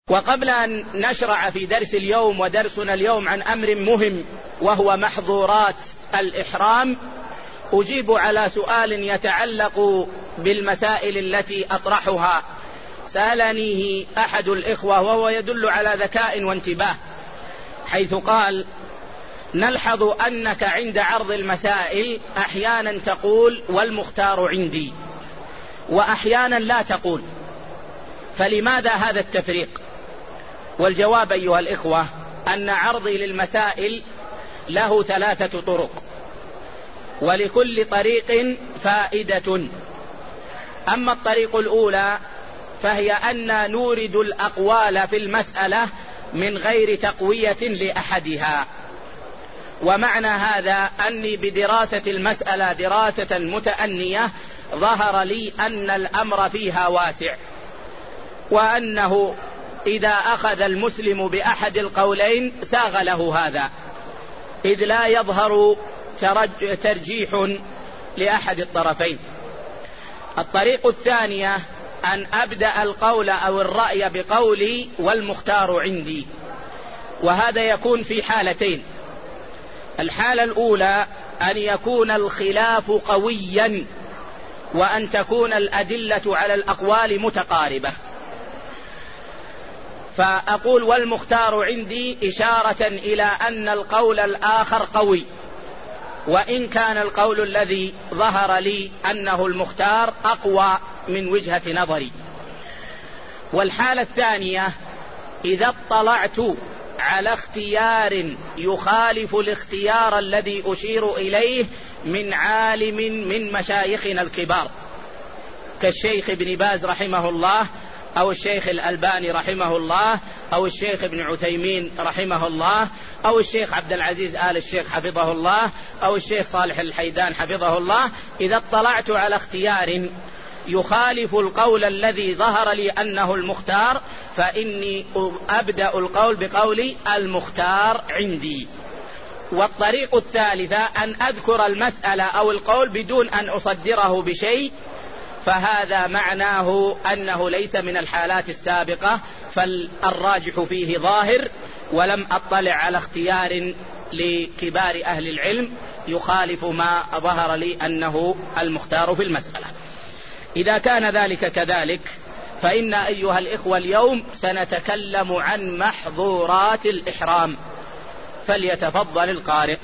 وقبل أن نشرع في درس اليوم، ودرسنا اليوم عن أمر مهم وهو محظورات الإحرام، أجيب على سؤال يتعلق بالمسائل التي أطرحها. سألنيه أحد الإخوة وهو يدل على ذكاء وانتباه، حيث قال: نلحظ أنك عند عرض المسائل أحيانا تقول والمختار عندي، وأحيانا لا تقول، فلماذا هذا التفريق؟ والجواب أيها الإخوة أن عرضي للمسائل له 3 طرق، ولكل طريق فائدة. أما الطريق الأولى فهي أن نورد الأقوال في المسألة من غير تقوية لأحدها، ومعنى هذا أني بدراسة المسألة دراسة متأنية ظهر لي أن الأمر فيها واسع، وأنه إذا أخذ المسلم بأحد القولين ساغ له هذا، إذ لا يظهر ترجيح لأحد الطرفين. الطريق الثانية أن أبدأ القول أو الرأي بقولي والمختار عندي، وهذا يكون في حالتين. الحالة الأولى أن يكون الخلاف قويا، وأن تكون الأدلة على الأقوال متقاربة، فأقول والمختار عندي إشارة إلى أن القول الآخر قوي، وإن كان القول الذي ظهر لي أنه المختار أقوى من وجهة نظري. والحالة الثانية إذا اطلعت على اختيار يخالف الاختيار الذي أشير إليه من عالم من مشايخنا الكبار، كالشيخ ابن باز رحمه الله، أو الشيخ الألباني رحمه الله، أو الشيخ ابن عثيمين رحمه الله، أو الشيخ عبد العزيز آل الشيخ حفظه الله، أو الشيخ صالح الحيدان حفظه الله. إذا اطلعت على اختيار يخالف القول الذي ظهر لي أنه المختار، فإني أبدأ القول بقولي المختار عندي. والطريق الثالثة أن أذكر المسألة أو القول بدون أن أصدره بشيء، فهذا معناه أنه ليس من الحالات السابقة، فالراجح فيه ظاهر، ولم أطلع على اختيار لكبار أهل العلم يخالف ما ظهر لي أنه المختار في المسألة. إذا كان ذلك كذلك، فإن أيها الإخوة اليوم سنتكلم عن محظورات الإحرام، فليتفضل القارئ.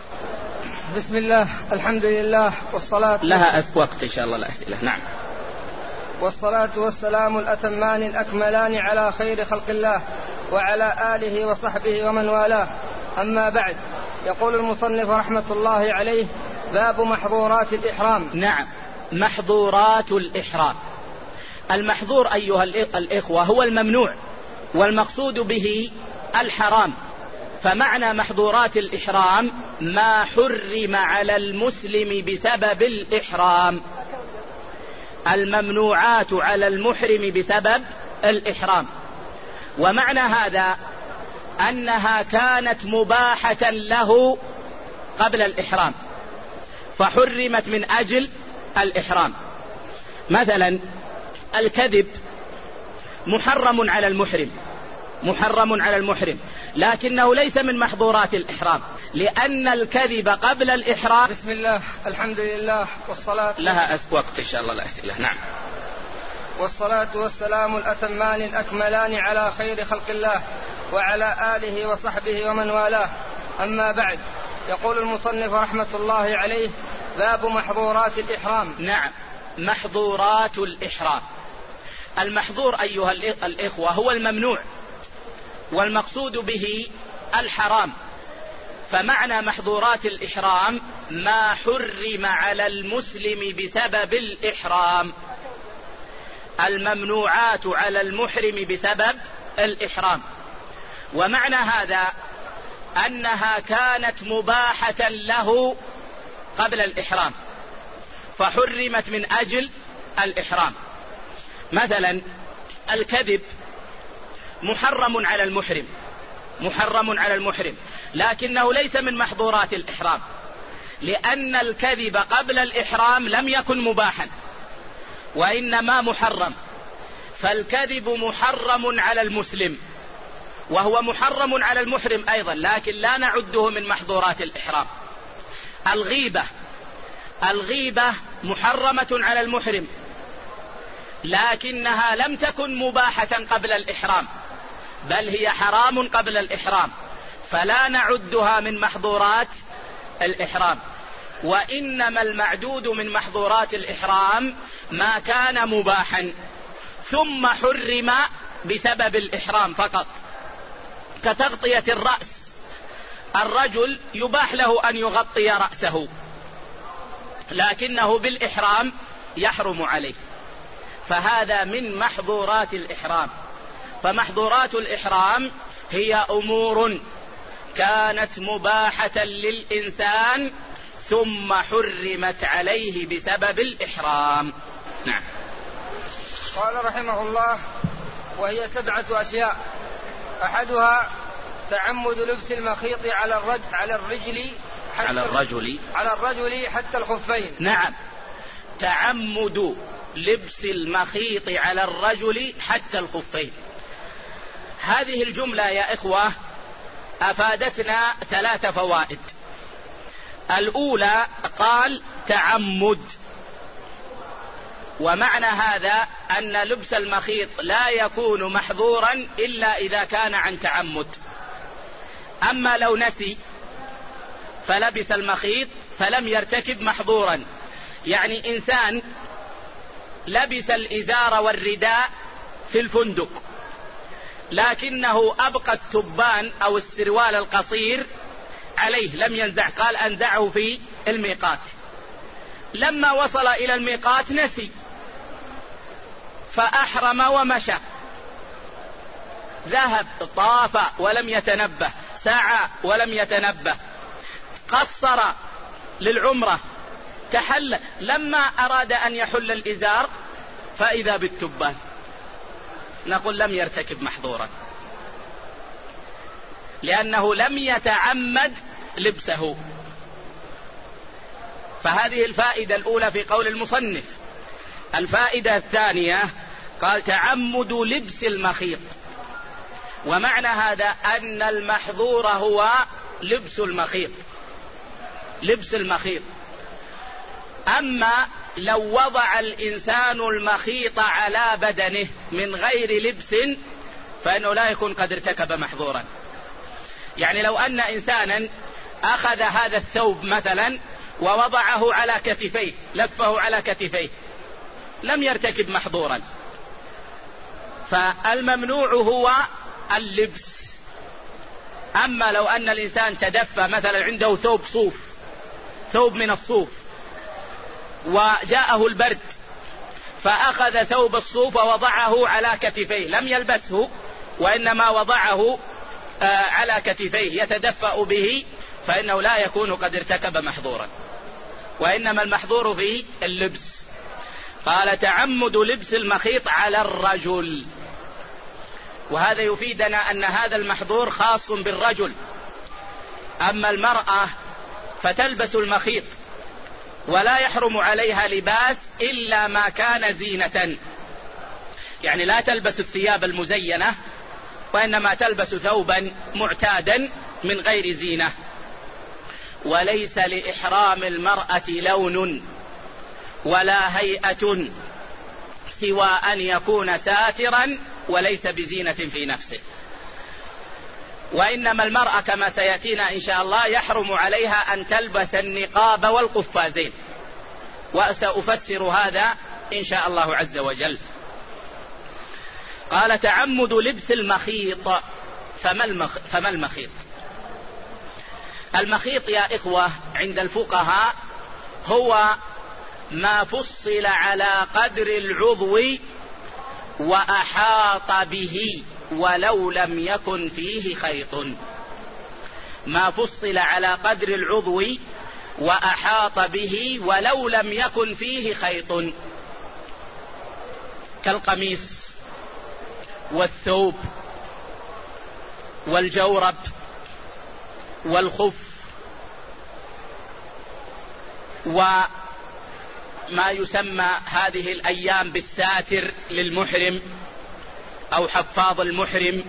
بسم الله، الحمد لله، والصلاة لها وقت إن شاء الله الأسئلة. نعم. والصلاة والسلام الأتمان الأكملان على خير خلق الله وعلى آله وصحبه ومن والاه، أما بعد. يقول المصنف رحمة الله عليه: باب محظورات الإحرام. نعم، محظورات الإحرام. المحظور أيها الإخوة هو الممنوع، والمقصود به الحرام. فمعنى محظورات الإحرام ما حرم على المسلم بسبب الإحرام، الممنوعات على المحرم بسبب الإحرام. ومعنى هذا أنها كانت مباحة له قبل الإحرام فحرمت من أجل الإحرام. مثلا الكذب محرم على المحرم، محرم على المحرم، لكنه ليس من محظورات الإحرام، لأن الكذب قبل الإحرام. بسم الله، الحمد لله، والصلاة لها وقت إن شاء الله الأسئلة. نعم. والصلاة والسلام الأتمان الأكملان على خير خلق الله وعلى آله وصحبه ومن والاه، أما بعد. يقول المصنف رحمة الله عليه: باب محظورات الإحرام. نعم، محظورات الإحرام. المحظور أيها الإخوة هو الممنوع، والمقصود به الحرام. فمعنى محظورات الإحرام ما حرم على المسلم بسبب الإحرام، الممنوعات على المحرم بسبب الإحرام. ومعنى هذا أنها كانت مباحة له قبل الإحرام فحرمت من أجل الإحرام. مثلا الكذب محرم على المحرم، محرم على المحرم، لكنه ليس من محظورات الإحرام، لأن الكذب قبل الإحرام لم يكن مباحا وإنما محرم، فالكذب محرم على المسلم، وهو محرم على المحرم أيضا، لكن لا نعده من محظورات الإحرام. الغيبة محرمة على المحرم، لكنها لم تكن مباحة قبل الإحرام، بل هي حرام قبل الإحرام، فلا نعدها من محظورات الإحرام. وإنما المعدود من محظورات الإحرام ما كان مباحا ثم حرم بسبب الإحرام فقط، كتغطية الرأس. الرجل يباح له أن يغطي رأسه، لكنه بالإحرام يحرم عليه، فهذا من محظورات الإحرام. فمحظورات الإحرام هي أمور كانت مباحة للإنسان ثم حرمت عليه بسبب الإحرام. نعم. قال رحمه الله: وهي 7 أشياء. أحدها تعمد لبس المخيط على الرجل حتى الخفين. نعم، تعمد لبس المخيط على الرجل حتى الخفين. هذه الجملة يا إخوة أفادتنا 3 فوائد. الأولى قال تعمد، ومعنى هذا أن لبس المخيط لا يكون محظورا إلا إذا كان عن تعمد. أما لو نسي فلبس المخيط فلم يرتكب محظورا، يعني إنسان لبس الإزار والرداء في الفندق لكنه أبقى التبان أو السروال القصير عليه لم ينزع، قال أنزعه في الميقات. لما وصل إلى الميقات نسي فأحرم ومشى، ذهب طاف ولم يتنبه، سعى ولم يتنبه، قصر للعمرة، تحل، لما أراد أن يحل الإزار فإذا بالتبان، نقول لم يرتكب محظورا لأنه لم يتعمد لبسه. فهذه الفائدة الأولى في قول المصنف. الفائدة الثانية قال تعمد لبس المخيط، ومعنى هذا أن المحظور هو لبس المخيط. أما لو وضع الإنسان المخيط على بدنه من غير لبس فإنه لا يكون قد ارتكب محظورا. يعني لو أن إنسانا أخذ هذا الثوب مثلا ووضعه على كتفيه، لفه على كتفيه، لم يرتكب محظورا. فالممنوع هو اللبس. أما لو أن الإنسان تدفى مثلا عنده ثوب من الصوف وجاءه البرد فأخذ ثوب الصوف ووضعه على كتفيه، لم يلبسه وإنما وضعه على كتفيه يتدفأ به، فإنه لا يكون قد ارتكب محظورا، وإنما المحظور في اللبس. قال تعمد لبس المخيط على الرجل، وهذا يفيدنا أن هذا المحظور خاص بالرجل. أما المرأة فتلبس المخيط ولا يحرم عليها لباس إلا ما كان زينة، يعني لا تلبس الثياب المزينة، وإنما تلبس ثوبا معتادا من غير زينة. وليس لإحرام المرأة لون ولا هيئة سوى أن يكون ساترا وليس بزينة في نفسه. وإنما المرأة كما سيأتينا إن شاء الله يحرم عليها أن تلبس النقاب والقفازين، وسأفسر هذا إن شاء الله عز وجل. قال تعمد لبس المخيط. فما المخيط؟ المخيط يا إخوة عند الفقهاء هو ما فصل على قدر العضو وأحاط به ولو لم يكن فيه خيط. ما فصل على قدر العضو وأحاط به ولو لم يكن فيه خيط، كالقميص والثوب والجورب والخف وما يسمى هذه الأيام بالساتر للمحرم أو حفاظ المحرم،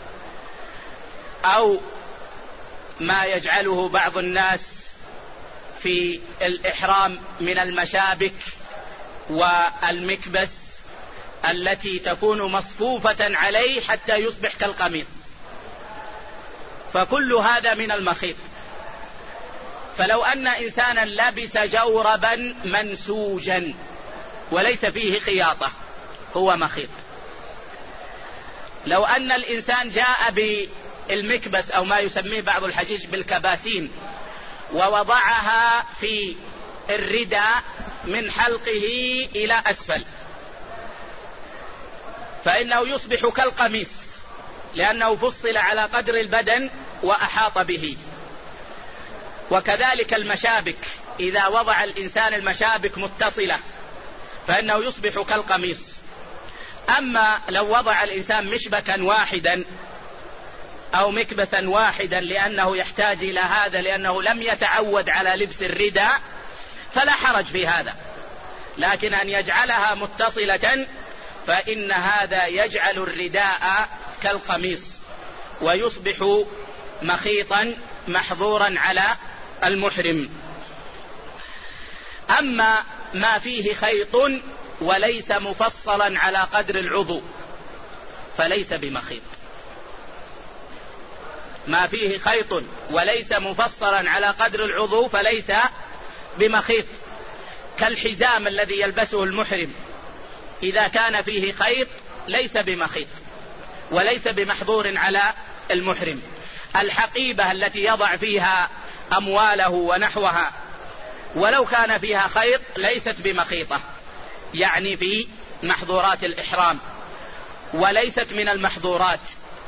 أو ما يجعله بعض الناس في الإحرام من المشابك والمكبس التي تكون مصفوفة عليه حتى يصبح كالقميص، فكل هذا من المخيط. فلو أن إنسانا لبس جوربا منسوجا وليس فيه خياطة هو مخيط. لو أن الإنسان جاء بالمكبس أو ما يسميه بعض الحجيج بالكباسين ووضعها في الرداء من حلقه إلى أسفل فإنه يصبح كالقميص، لأنه فصل على قدر البدن وأحاط به. وكذلك المشابك، إذا وضع الإنسان المشابك متصلة فإنه يصبح كالقميص. أما لو وضع الإنسان مشبكا واحدا أو مكبسا واحدا لأنه يحتاج إلى هذا لأنه لم يتعود على لبس الرداء فلا حرج في هذا، لكن أن يجعلها متصلة فإن هذا يجعل الرداء كالقميص ويصبح مخيطا محظورا على المحرم. أما ما فيه خيط وليس مفصلا على قدر العضو فليس بمخيط. ما فيه خيط وليس مفصلا على قدر العضو فليس بمخيط، كالحزام الذي يلبسه المحرم إذا كان فيه خيط ليس بمخيط وليس بمحظور على المحرم. الحقيبة التي يضع فيها أمواله ونحوها ولو كان فيها خيط ليست بمخيطة، يعني في محظورات الإحرام وليست من المحظورات.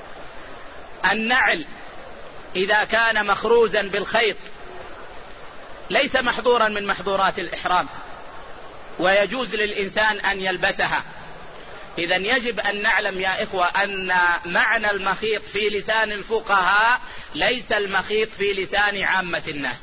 النعل إذا كان مخروزا بالخيط ليس محظورا من محظورات الإحرام ويجوز للإنسان أن يلبسها. إذن يجب أن نعلم يا إخوة أن معنى المخيط في لسان الفقهاء ليس المخيط في لسان عامة الناس،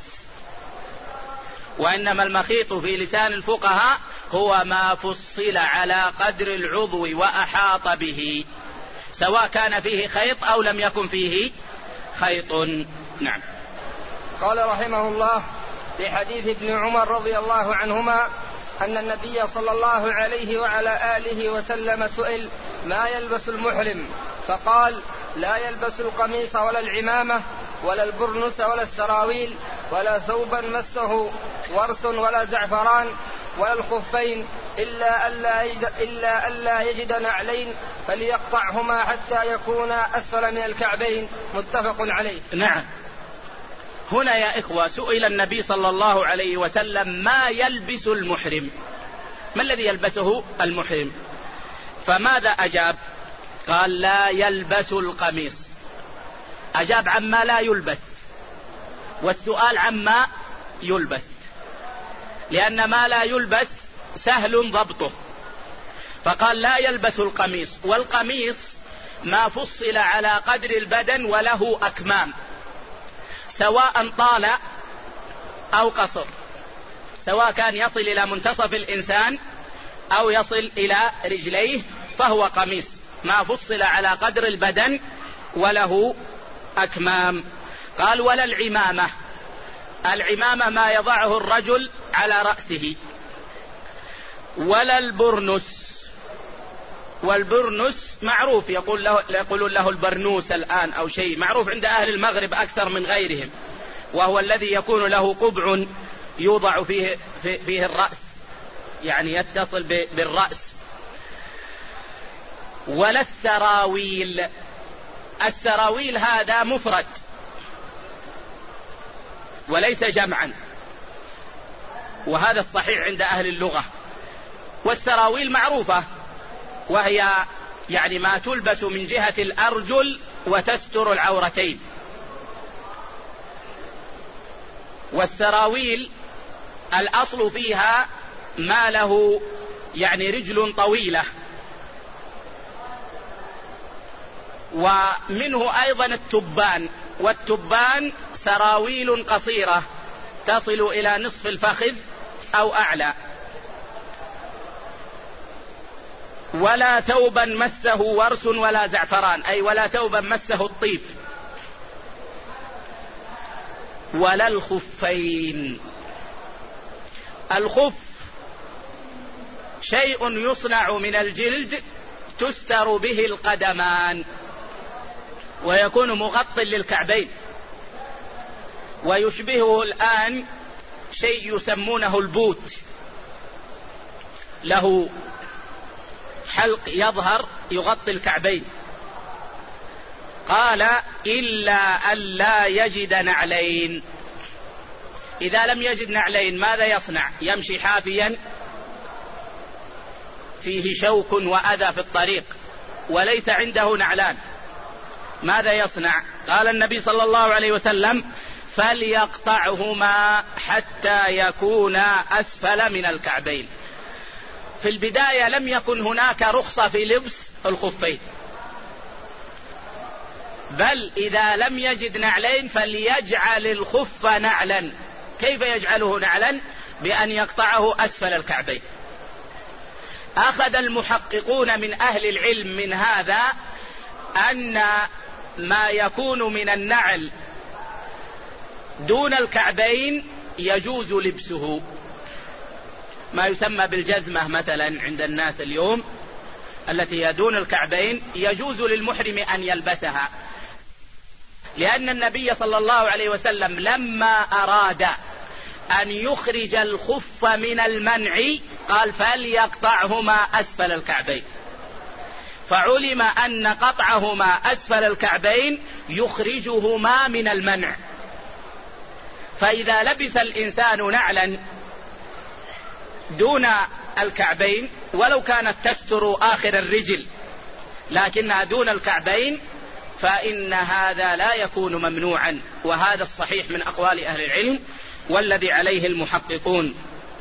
وإنما المخيط في لسان الفقهاء هو ما فصل على قدر العضو وأحاط به، سواء كان فيه خيط أو لم يكن فيه خيط. نعم. قال رحمه الله في حديث ابن عمر رضي الله عنهما أن النبي صلى الله عليه وعلى آله وسلم سئل ما يلبس المحرم فقال لا يلبس القميص ولا العمامة ولا البرنس ولا السراويل ولا ثوبا مسه ورس ولا زعفران ولا الخفين إلا ألا يجد نعلين فليقطعهما حتى يكونا أسفل من الكعبين. متفق عليه. نعم. هنا يا إخوة سئل النبي صلى الله عليه وسلم ما يلبس المحرم، ما الذي يلبسه المحرم؟ فماذا أجاب؟ قال لا يلبس القميص. أجاب عما لا يلبس، والسؤال عما يلبس، لأن ما لا يلبس سهل ضبطه. فقال لا يلبس القميص، والقميص ما فصل على قدر البدن وله أكمام، سواء طال أو قصر، سواء كان يصل إلى منتصف الإنسان أو يصل إلى رجليه فهو قميص ما فصل على قدر البدن وله أكمام. قال ولا العمامة. العمامة ما يضعه الرجل على رأسه. ولا البرنس، والبرنس معروف يقولون له البرنوس الآن أو شيء معروف عند أهل المغرب أكثر من غيرهم، وهو الذي يكون له قبع يوضع فيه الرأس، يعني يتصل بالرأس. ولا السراويل. السراويل هذا مفرد وليس جمعا، وهذا الصحيح عند أهل اللغة. والسراويل معروفة، وهي يعني ما تلبس من جهة الأرجل وتستر العورتين. والسراويل الأصل فيها ما له يعني رجل طويلة، ومنه أيضا التبان، والتبان سراويل قصيرة تصل إلى نصف الفخذ أو أعلى. ولا ثوبا مسه ورس ولا زعفران، أي ولا ثوبا مسه الطيب، ولا الخفين. الخف شيء يصنع من الجلد تستر به القدمان، ويكون مغطٍ للكعبين، ويشبهه الآن شيء يسمونه البوت، له حلق يظهر يغطي الكعبين. قال إلا أن لا يجد نعلين. إذا لم يجد نعلين ماذا يصنع؟ يمشي حافيا فيه شوك وأذى في الطريق وليس عنده نعلان، ماذا يصنع؟ قال النبي صلى الله عليه وسلم فليقطعهما حتى يكونا أسفل من الكعبين. في البداية لم يكن هناك رخصة في لبس الخفين، بل إذا لم يجد نعلين فليجعل الخف نعلا. كيف يجعله نعلا؟ بأن يقطعه أسفل الكعبين. أخذ المحققون من أهل العلم من هذا أن ما يكون من النعل دون الكعبين يجوز لبسه، ما يسمى بالجزمة مثلا عند الناس اليوم التي هي دون الكعبين يجوز للمحرم أن يلبسها، لأن النبي صلى الله عليه وسلم لما أراد أن يخرج الخف من المنع قال فليقطعهما أسفل الكعبين، فعلم أن قطعهما أسفل الكعبين يخرجهما من المنع. فإذا لبس الإنسان نعلا دون الكعبين ولو كانت تستر آخر الرجل لكنها دون الكعبين فإن هذا لا يكون ممنوعا، وهذا الصحيح من أقوال أهل العلم والذي عليه المحققون.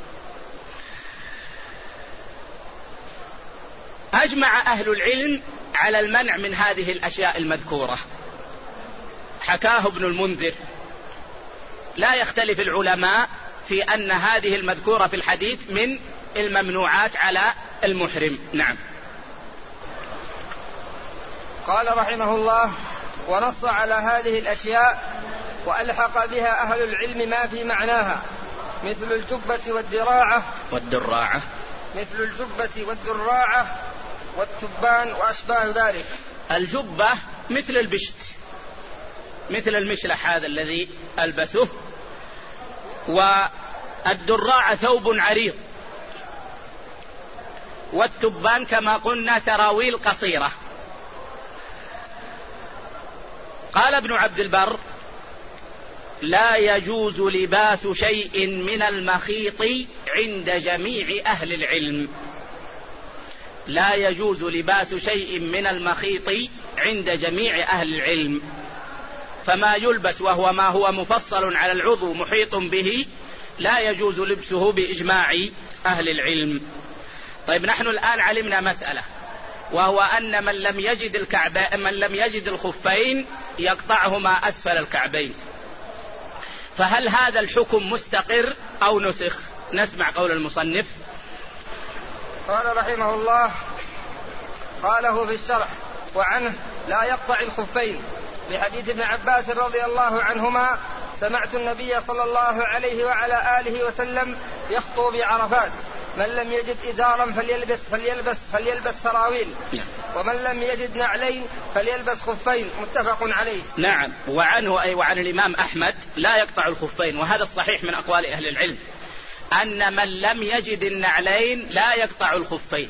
أجمع أهل العلم على المنع من هذه الأشياء المذكورة، حكاه ابن المنذر. لا يختلف العلماء في أن هذه المذكورة في الحديث من الممنوعات على المحرم. نعم. قال رحمه الله: ونص على هذه الأشياء وألحق بها أهل العلم ما في معناها مثل الجبة والدراعة مثل الجبة والدراعة والتبان وأشباه ذلك. الجبة مثل البشت، مثل المشلح هذا الذي ألبسه، والدراعة ثوب عريض، والتبان كما قلنا سراويل قصيرة. قال ابن عبد البر: لا يجوز لباس شيء من المخيط عند جميع أهل العلم. لا يجوز لباس شيء من المخيط عند جميع أهل العلم، فما يلبس وهو ما هو مفصل على العضو محيط به لا يجوز لبسه بإجماع أهل العلم. طيب، نحن الآن علمنا مسألة، وهو أن من لم يجد الخفين يقطعهما أسفل الكعبين، فهل هذا الحكم مستقر أو نسخ؟ نسمع قول المصنف. قال رحمه الله: قاله في الشرح: وعنه لا يقطع الخفين، بحديث ابن عباس رضي الله عنهما: سمعت النبي صلى الله عليه وعلى آله وسلم يخطو بعرفات: من لم يجد إزارا فليلبس سراويل، ومن لم يجد نعلين فليلبس خفين. متفق عليه. نعم. وعنه أي وعن الإمام أحمد لا يقطع الخفين، وهذا الصحيح من أقوال أهل العلم أن من لم يجد النعلين لا يقطع الخفين،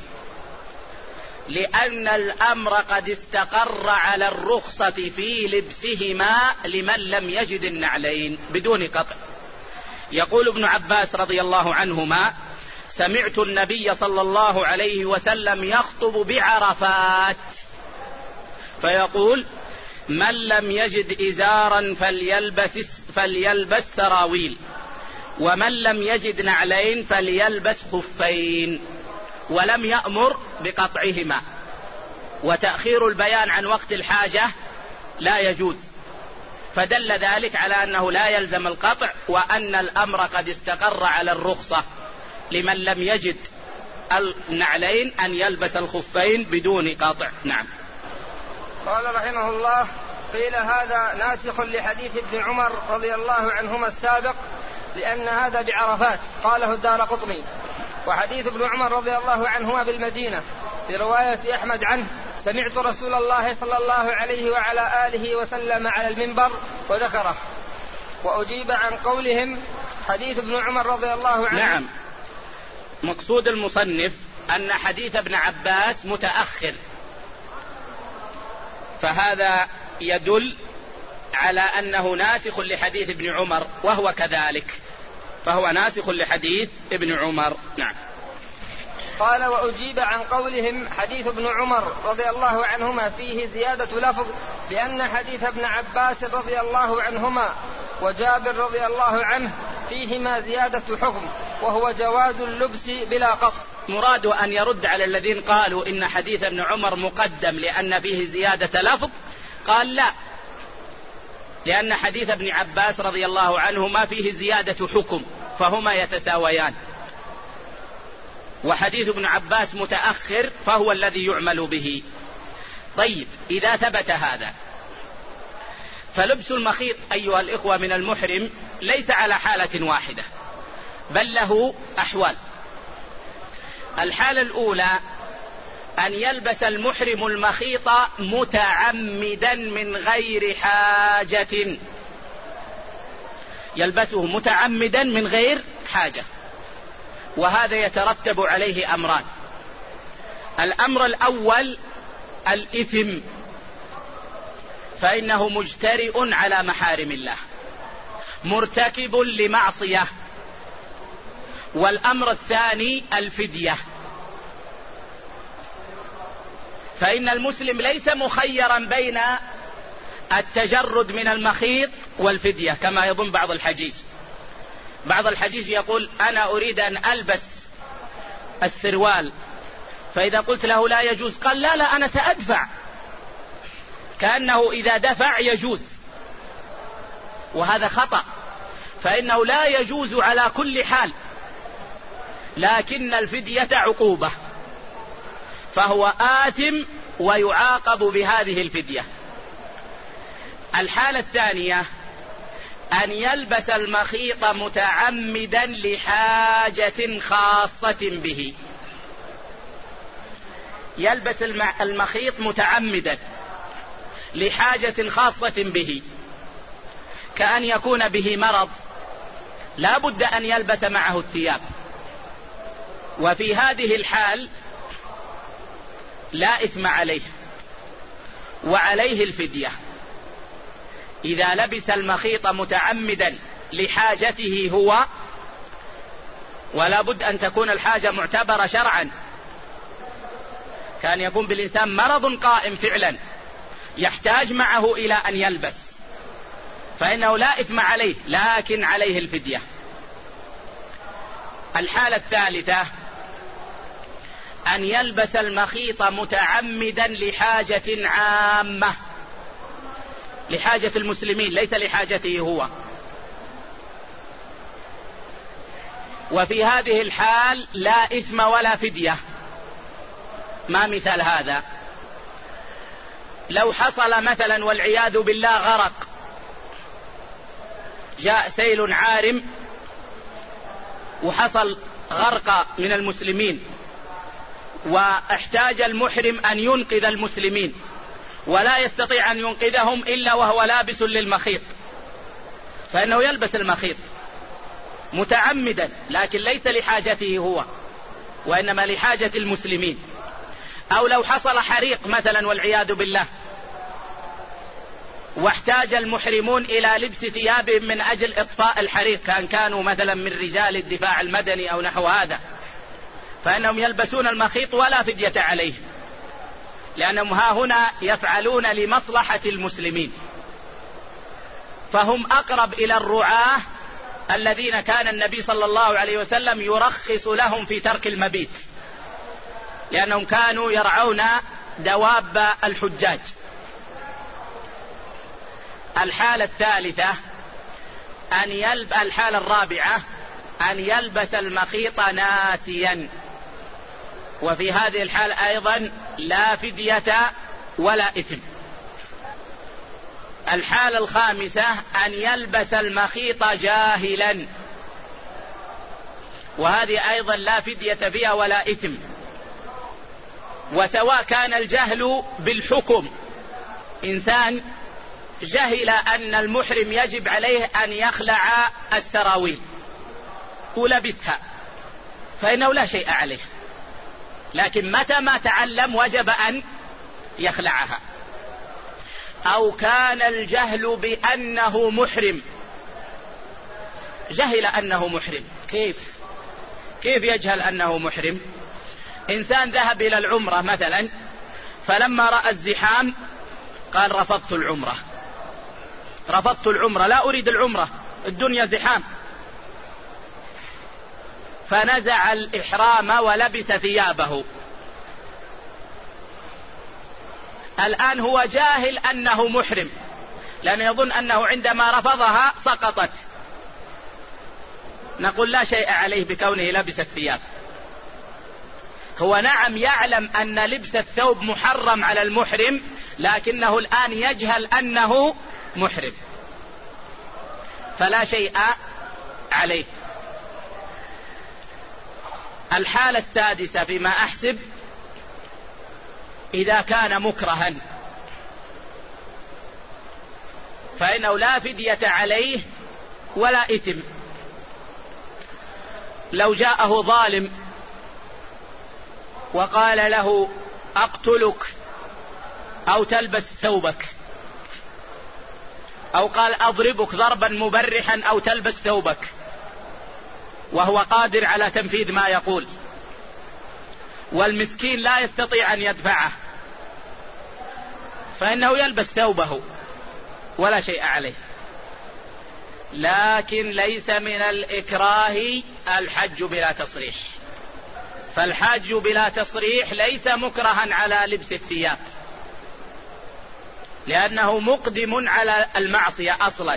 لأن الأمر قد استقر على الرخصة في لبسهما لمن لم يجد النعلين بدون قطع. يقول ابن عباس رضي الله عنهما: سمعت النبي صلى الله عليه وسلم يخطب بعرفات فيقول: من لم يجد إزارا فليلبس سراويل، ومن لم يجد نعلين فليلبس خفين، ولم يأمر بقطعهما. وتأخير البيان عن وقت الحاجة لا يجوز، فدل ذلك على أنه لا يلزم القطع، وأن الأمر قد استقر على الرخصة لمن لم يجد النعلين أن يلبس الخفين بدون قطع. نعم. قال رحمه الله: قيل هذا ناسخ لحديث ابن عمر رضي الله عنهما السابق لأن هذا بعرفات، قاله الدارقطني. وحديث ابن عمر رضي الله عنهما بالمدينة في رواية أحمد عنه: سمعت رسول الله صلى الله عليه وعلى آله وسلم على المنبر وذكره. وأجيب عن قولهم حديث ابن عمر رضي الله عنه. نعم. مقصود المصنف أن حديث ابن عباس متأخر، فهذا يدل على أنه ناسخ لحديث ابن عمر، وهو كذلك، فهو ناسخ لحديث ابن عمر. نعم. قال: وأجيب عن قولهم حديث ابن عمر رضي الله عنهما فيه زيادة لفظ، لأن حديث ابن عباس رضي الله عنهما وجابر رضي الله عنه فيهما زيادة حكم، وهو جواز اللبس بلا قطع. مراد أن يرد على الذين قالوا إن حديث ابن عمر مقدم لأن فيه زيادة لفظ. قال لا، لأن حديث ابن عباس رضي الله عنه ما فيه زيادة حكم، فهما يتساويان، وحديث ابن عباس متأخر فهو الذي يعمل به. طيب، إذا ثبت هذا فلبس المخيط أيها الإخوة من المحرم ليس على حالة واحدة، بل له أحوال. الحالة الأولى أن يلبس المحرم المخيط متعمدا من غير حاجة، يلبسه متعمدا من غير حاجة، وهذا يترتب عليه أمران. الأمر الأول الإثم، فإنه مجترئ على محارم الله، مرتكب لمعصية. والأمر الثاني الفدية، فإن المسلم ليس مخيرا بين التجرد من المخيط والفدية كما يظن بعض الحجيج. بعض الحجيج يقول: أنا أريد أن ألبس السروال، فإذا قلت له لا يجوز قال: لا لا أنا سأدفع، كأنه إذا دفع يجوز، وهذا خطأ، فإنه لا يجوز على كل حال، لكن الفدية عقوبة، فهو آثم ويعاقب بهذه الفدية. الحالة الثانية أن يلبس المخيط متعمدا لحاجة خاصة به، يلبس المخيط متعمدا لحاجة خاصة به، كأن يكون به مرض لا بد أن يلبس معه الثياب، وفي هذه الحال لا إثم عليه وعليه الفدية. إذا لبس المخيط متعمدا لحاجته هو، ولا بد أن تكون الحاجة معتبرة شرعا، كان يكون بالإنسان مرض قائم فعلا يحتاج معه إلى أن يلبس، فإنه لا إثم عليه، لكن عليه الفدية. الحالة الثالثة أن يلبس المخيط متعمدا لحاجة عامة، لحاجة المسلمين ليس لحاجته هو، وفي هذه الحال لا إثم ولا فدية. ما مثال هذا؟ لو حصل مثلا والعياذ بالله غرق، جاء سيل عارم وحصل غرق من المسلمين، واحتاج المحرم أن ينقذ المسلمين، ولا يستطيع أن ينقذهم إلا وهو لابس للمخيط، فإنه يلبس المخيط متعمدا، لكن ليس لحاجته هو وإنما لحاجة المسلمين. أو لو حصل حريق مثلا والعياذ بالله، واحتاج المحرمون إلى لبس ثيابهم من أجل إطفاء الحريق، كانوا مثلا من رجال الدفاع المدني أو نحو هذا، فإنهم يلبسون المخيط ولا فدية عليه، لأنهم ها هنا يفعلون لمصلحة المسلمين، فهم أقرب إلى الرعاة الذين كان النبي صلى الله عليه وسلم يرخص لهم في ترك المبيت، لأنهم كانوا يرعون دواب الحجاج. الحالة الثالثة الحالة الرابعة أن يلبس المخيط ناسيا، وفي هذه الحال أيضا لا فدية ولا إثم. الحالة الخامسة أن يلبس المخيط جاهلا، وهذه أيضا لا فدية فيها ولا إثم، وسواء كان الجهل بالحكم، إنسان جهل أن المحرم يجب عليه أن يخلع السراويل ولبسها فإنه لا شيء عليه، لكن متى ما تعلم وجب أن يخلعها. أو كان الجهل بأنه محرم، جهل أنه محرم. كيف يجهل أنه محرم؟ إنسان ذهب إلى العمرة مثلا، فلما رأى الزحام قال رفضت العمرة، لا أريد العمرة، الدنيا زحام، فنزع الإحرام ولبس ثيابه. الآن هو جاهل أنه محرم، لأن يظن أنه عندما رفضها سقطت. نقول لا شيء عليه بكونه لبس الثياب. هو نعم يعلم أن لبس الثوب محرم على المحرم، لكنه الآن يجهل أنه محرم، فلا شيء عليه. الحالة السادسة فيما أحسب إذا كان مكرها، فإنه لا فدية عليه ولا إثم. لو جاءه ظالم وقال له أقتلك أو تلبس ثوبك، أو قال أضربك ضربا مبرحا أو تلبس ثوبك، وهو قادر على تنفيذ ما يقول، والمسكين لا يستطيع أن يدفعه، فإنه يلبس ثوبه ولا شيء عليه. لكن ليس من الإكراه الحج بلا تصريح، فالحاج بلا تصريح ليس مكرها على لبس الثياب، لأنه مقدم على المعصية أصلا.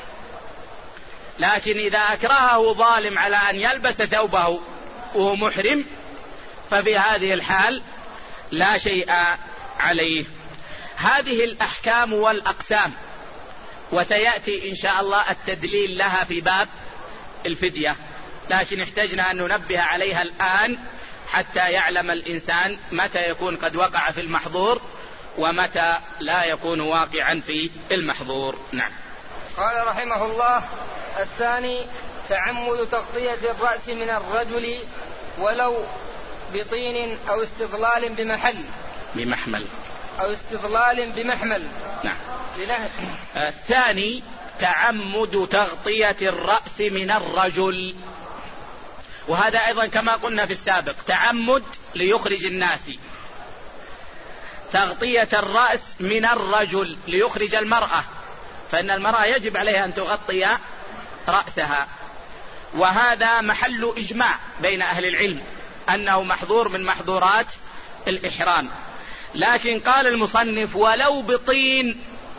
لكن إذا أكرهه ظالم على أن يلبس ثوبه وهو محرم، ففي هذه الحال لا شيء عليه. هذه الأحكام والأقسام، وسيأتي إن شاء الله التدليل لها في باب الفدية، لكن احتجنا أن ننبه عليها الآن حتى يعلم الإنسان متى يكون قد وقع في المحظور ومتى لا يكون واقعا في المحظور. نعم. قال رحمه الله: الثاني تعمد تغطية الرأس من الرجل ولو بطين أو استظلال بمحمل أو استظلال بمحمل. نعم. الثاني تعمد تغطية الرأس من الرجل، وهذا أيضا كما قلنا في السابق تعمد ليخرج الناس، تغطية الرأس من الرجل ليخرج المرأة، فإن المرأة يجب عليها أن تغطي رأسها، وهذا محل إجماع بين أهل العلم أنه محظور من محظورات الإحرام. لكن قال المصنف ولو بطين،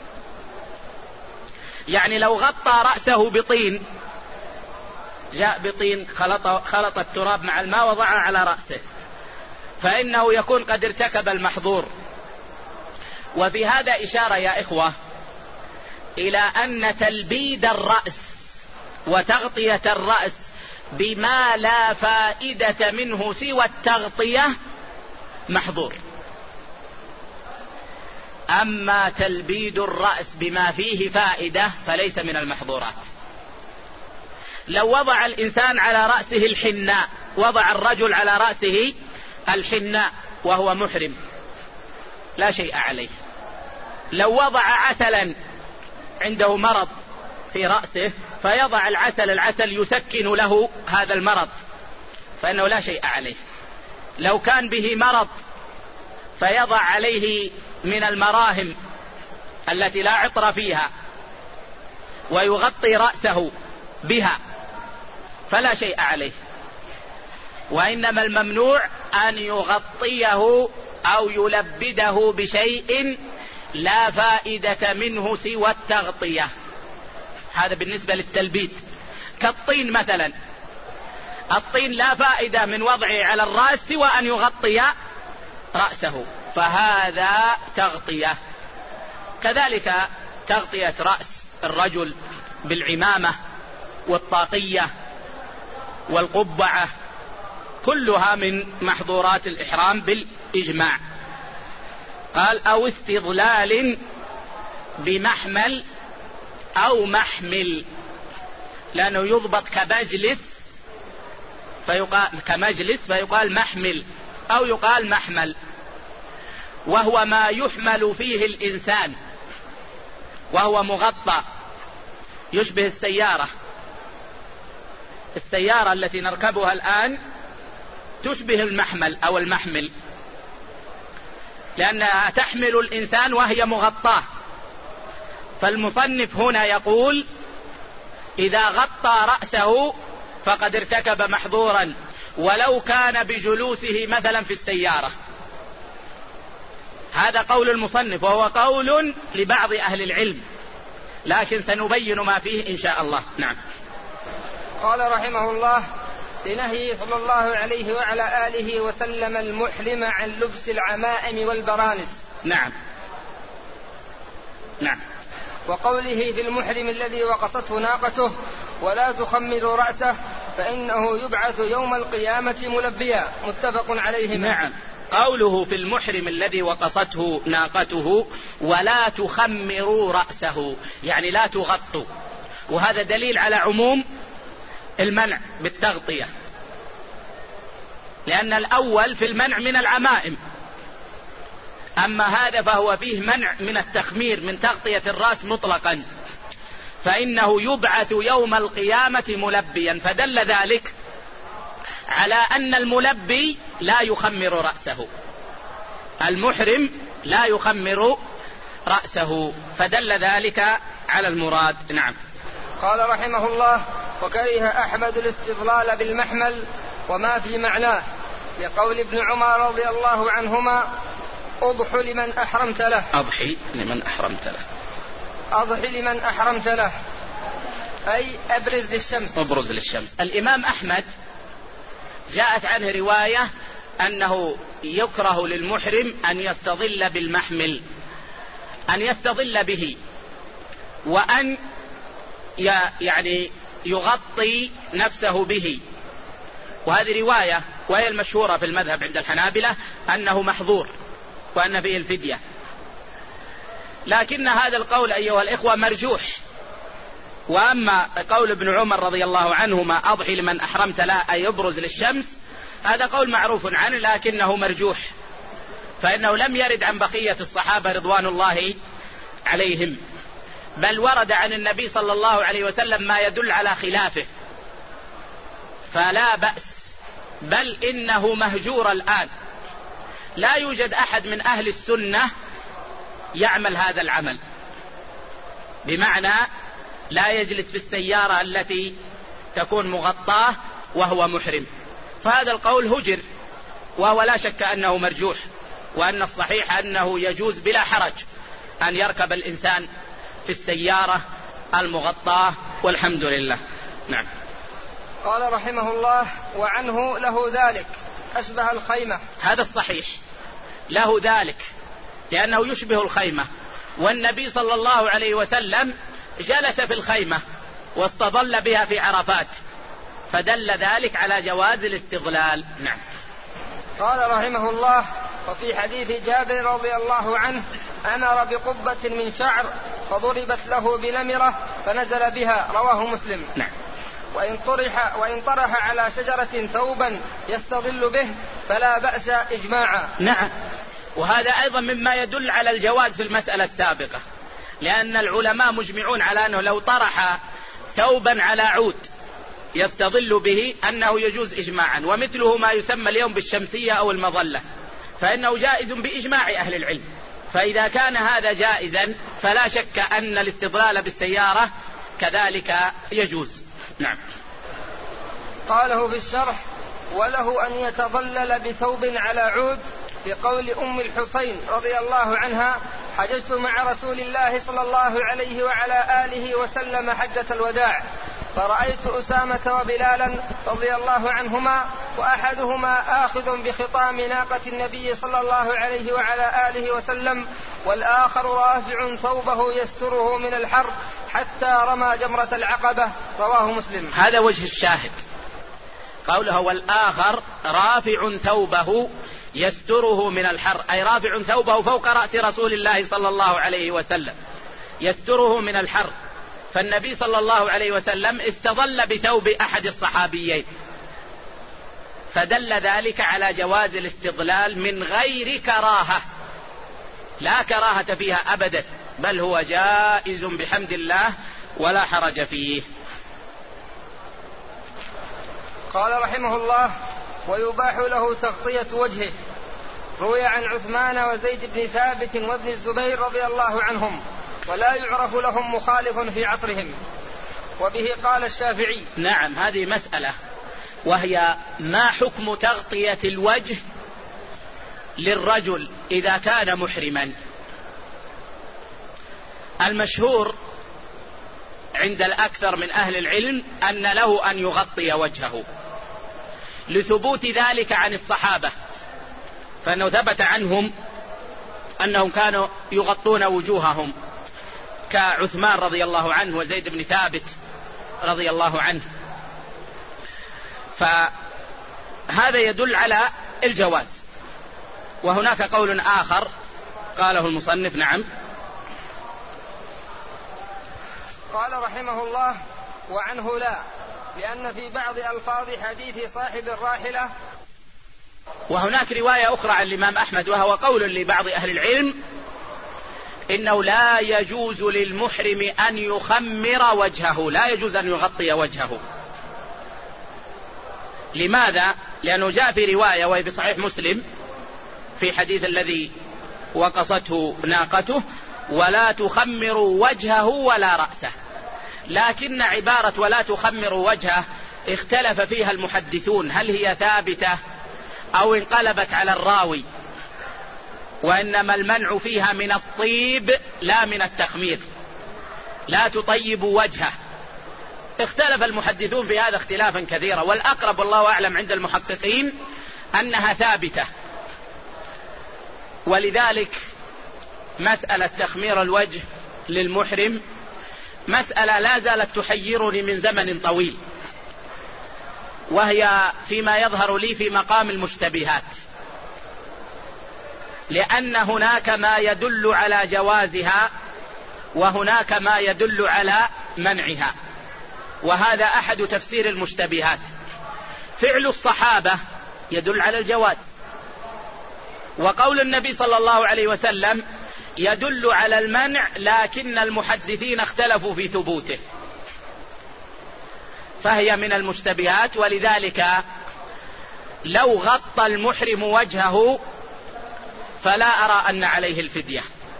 يعني لو غطى رأسه بطين، جاء بطين خلط التراب مع الماء وضعه على رأسه، فإنه يكون قد ارتكب المحظور. وفي هذا إشارة يا إخوة إلى أن تلبيد الرأس وتغطية الرأس بما لا فائدة منه سوى التغطية محظور. أما تلبيد الرأس بما فيه فائدة فليس من المحظورات. لو وضع الإنسان على رأسه الحناء، وضع الرجل على رأسه الحناء وهو محرم لا شيء عليه. لو وضع عسلا، عنده مرض في رأسه فيضع العسل يسكن له هذا المرض، فإنه لا شيء عليه. لو كان به مرض فيضع عليه من المراهم التي لا عطر فيها ويغطي رأسه بها فلا شيء عليه. وإنما الممنوع أن يغطيه أو يلبده بشيء لا فائدة منه سوى التغطية. هذا بالنسبة للتلبيد. كالطين مثلا، الطين لا فائدة من وضعه على الرأس سوى أن يغطي رأسه، فهذا تغطية. كذلك تغطية رأس الرجل بالعمامة والطاقية والقبعة كلها من محظورات الإحرام بالإجماع. قال أو استظلال بمحمل أو محمل، لأنه يضبط كمجلس فيقال محمل أو يقال محمل، وهو ما يحمل فيه الإنسان وهو مغطى، يشبه السيارة التي نركبها الآن تشبه المحمل أو المحمل، لأنها تحمل الإنسان وهي مغطاة. فالمصنف هنا يقول إذا غطى رأسه فقد ارتكب محظورا ولو كان بجلوسه مثلا في السيارة. هذا قول المصنف، وهو قول لبعض أهل العلم، لكن سنبين ما فيه إن شاء الله. نعم. قال رحمه الله لنهي صلى الله عليه وعلى آله وسلم المحرم عن لبس العمائم والبرانس. نعم. وقوله في المحرم الذي وقصته ناقته ولا تخمروا رأسه فإنه يبعث يوم القيامة ملبيا، متفق عليه. نعم. قوله في المحرم الذي وقصته ناقته ولا تخمروا رأسه يعني لا تغطوا، وهذا دليل على عموم المنع بالتغطية، لأن الأول في المنع من العمائم، أما هذا فهو فيه منع من التخمير من تغطية الرأس مطلقا، فإنه يبعث يوم القيامة ملبيا، فدل ذلك على أن الملبي لا يخمر رأسه، المحرم لا يخمر رأسه، فدل ذلك على المراد. نعم. قال رحمه الله وكره أحمد الاستظلال بالمحمل وما في معناه، لقول ابن عمر رضي الله عنهما أضح لمن أحرمت له. أضحي لمن أحرمت له أي أبرز للشمس. الإمام أحمد جاءت عنه رواية أنه يكره للمحرم أن يستظل بالمحمل، أن يستظل به، وأن يعني يغطي نفسه به، وهذه رواية وهي المشهورة في المذهب عند الحنابلة أنه محظور وأن فيه الفدية، لكن هذا القول أيها الإخوة مرجوح. وأما قول ابن عمر رضي الله عنهما أضحي لمن أحرمت له أي يبرز للشمس، هذا قول معروف عنه لكنه مرجوح، فإنه لم يرد عن بقية الصحابة رضوان الله عليهم، بل ورد عن النبي صلى الله عليه وسلم ما يدل على خلافه، فلا بأس، بل إنه مهجور الآن، لا يوجد أحد من أهل السنة يعمل هذا العمل، بمعنى لا يجلس في السيارة التي تكون مغطاة وهو محرم، فهذا القول هجر، وهو لا شك أنه مرجوح، وأن الصحيح أنه يجوز بلا حرج أن يركب الإنسان في السيارة المغطاة، والحمد لله. نعم. قال رحمه الله وعنه له ذلك أشبه الخيمة. هذا الصحيح، له ذلك لأنه يشبه الخيمة، والنبي صلى الله عليه وسلم جلس في الخيمة واستظل بها في عرفات، فدل ذلك على جواز الاستظلال. نعم. قال رحمه الله وفي حديث جابر رضي الله عنه أمر بقبة من شعر فضربت له بنمرة فنزل بها، رواه مسلم. نعم. وإن طرح على شجرة ثوبا يستظل به فلا بأس إجماعا. نعم. وهذا أيضا مما يدل على الجواز في المسألة السابقة، لأن العلماء مجمعون على أنه لو طرح ثوبا على عود يستظل به أنه يجوز إجماعا، ومثله ما يسمى اليوم بالشمسية أو المظلة، فإنه جائز بإجماع أهل العلم، فإذا كان هذا جائزا فلا شك أن الاستظلال بالسيارة كذلك يجوز. نعم. قاله في الشرح وله أن يتظلل بثوب على عود، بقول أم الحسين رضي الله عنها حججت مع رسول الله صلى الله عليه وعلى آله وسلم حجة الوداع فرأيت أسامة وبلالا رضي الله عنهما وأحدهما آخذ بخطام ناقة النبي صلى الله عليه وعلى آله وسلم والآخر رافع ثوبه يستره من الحر حتى رمى جمرة العقبة. رواه مسلم. هذا وجه الشاهد، قوله والآخر رافع ثوبه يستره من الحر، أي رافع ثوبه فوق رأس رسول الله صلى الله عليه وسلم يستره من الحر. فالنبي صلى الله عليه وسلم استظل بثوب أحد الصحابيين، فدل ذلك على جواز الاستظلال من غير كراهة، لا كراهة فيها أبدا، بل هو جائز بحمد الله ولا حرج فيه. قال رحمه الله: ويباح له تغطية وجهه. روي عن عثمان وزيد بن ثابت وابن الزبير رضي الله عنهم، ولا يعرف لهم مخالف في عصرهم، وبه قال الشافعي. نعم، هذه مسألة، وهي ما حكم تغطية الوجه للرجل إذا كان محرما. المشهور عند الأكثر من أهل العلم أن له أن يغطي وجهه، لثبوت ذلك عن الصحابة، فإنه ثبت عنهم أنهم كانوا يغطون وجوههم، كعثمان رضي الله عنه وزيد بن ثابت رضي الله عنه، فهذا يدل على الجواز. وهناك قول آخر قاله المصنف. نعم. قال رحمه الله: وعنه لا، لأن في بعض ألفاظ حديث صاحب الراحلة. وهناك رواية أخرى عن الإمام أحمد، وهو قول لبعض أهل العلم، إنه لا يجوز للمحرم أن يخمر وجهه، لا يجوز أن يغطي وجهه. لماذا؟ لأنه جاء في رواية وهي بصحيح مسلم في حديث الذي وقصته ناقته: ولا تخمر وجهه ولا رأسه. لكن عبارة ولا تخمر وجهه اختلف فيها المحدثون، هل هي ثابتة أو انقلبت على الراوي، وإنما المنع فيها من الطيب لا من التخمير، لا تطيب وجهه. اختلف المحدثون في هذا اختلافا كثيرا، والأقرب والله أعلم عند المحققين أنها ثابتة. ولذلك مسألة تخمير الوجه للمحرم مسألة لا زالت تحيرني من زمن طويل، وهي فيما يظهر لي في مقام المشتبهات، لأن هناك ما يدل على جوازها وهناك ما يدل على منعها، وهذا أحد تفسير المشتبهات. فعل الصحابة يدل على الجواز، وقول النبي صلى الله عليه وسلم يدل على المنع، لكن المحدثين اختلفوا في ثبوته، فهي من المشتبهات. ولذلك لو غطى المحرم وجهه فلا أرى أن عليه الفدية،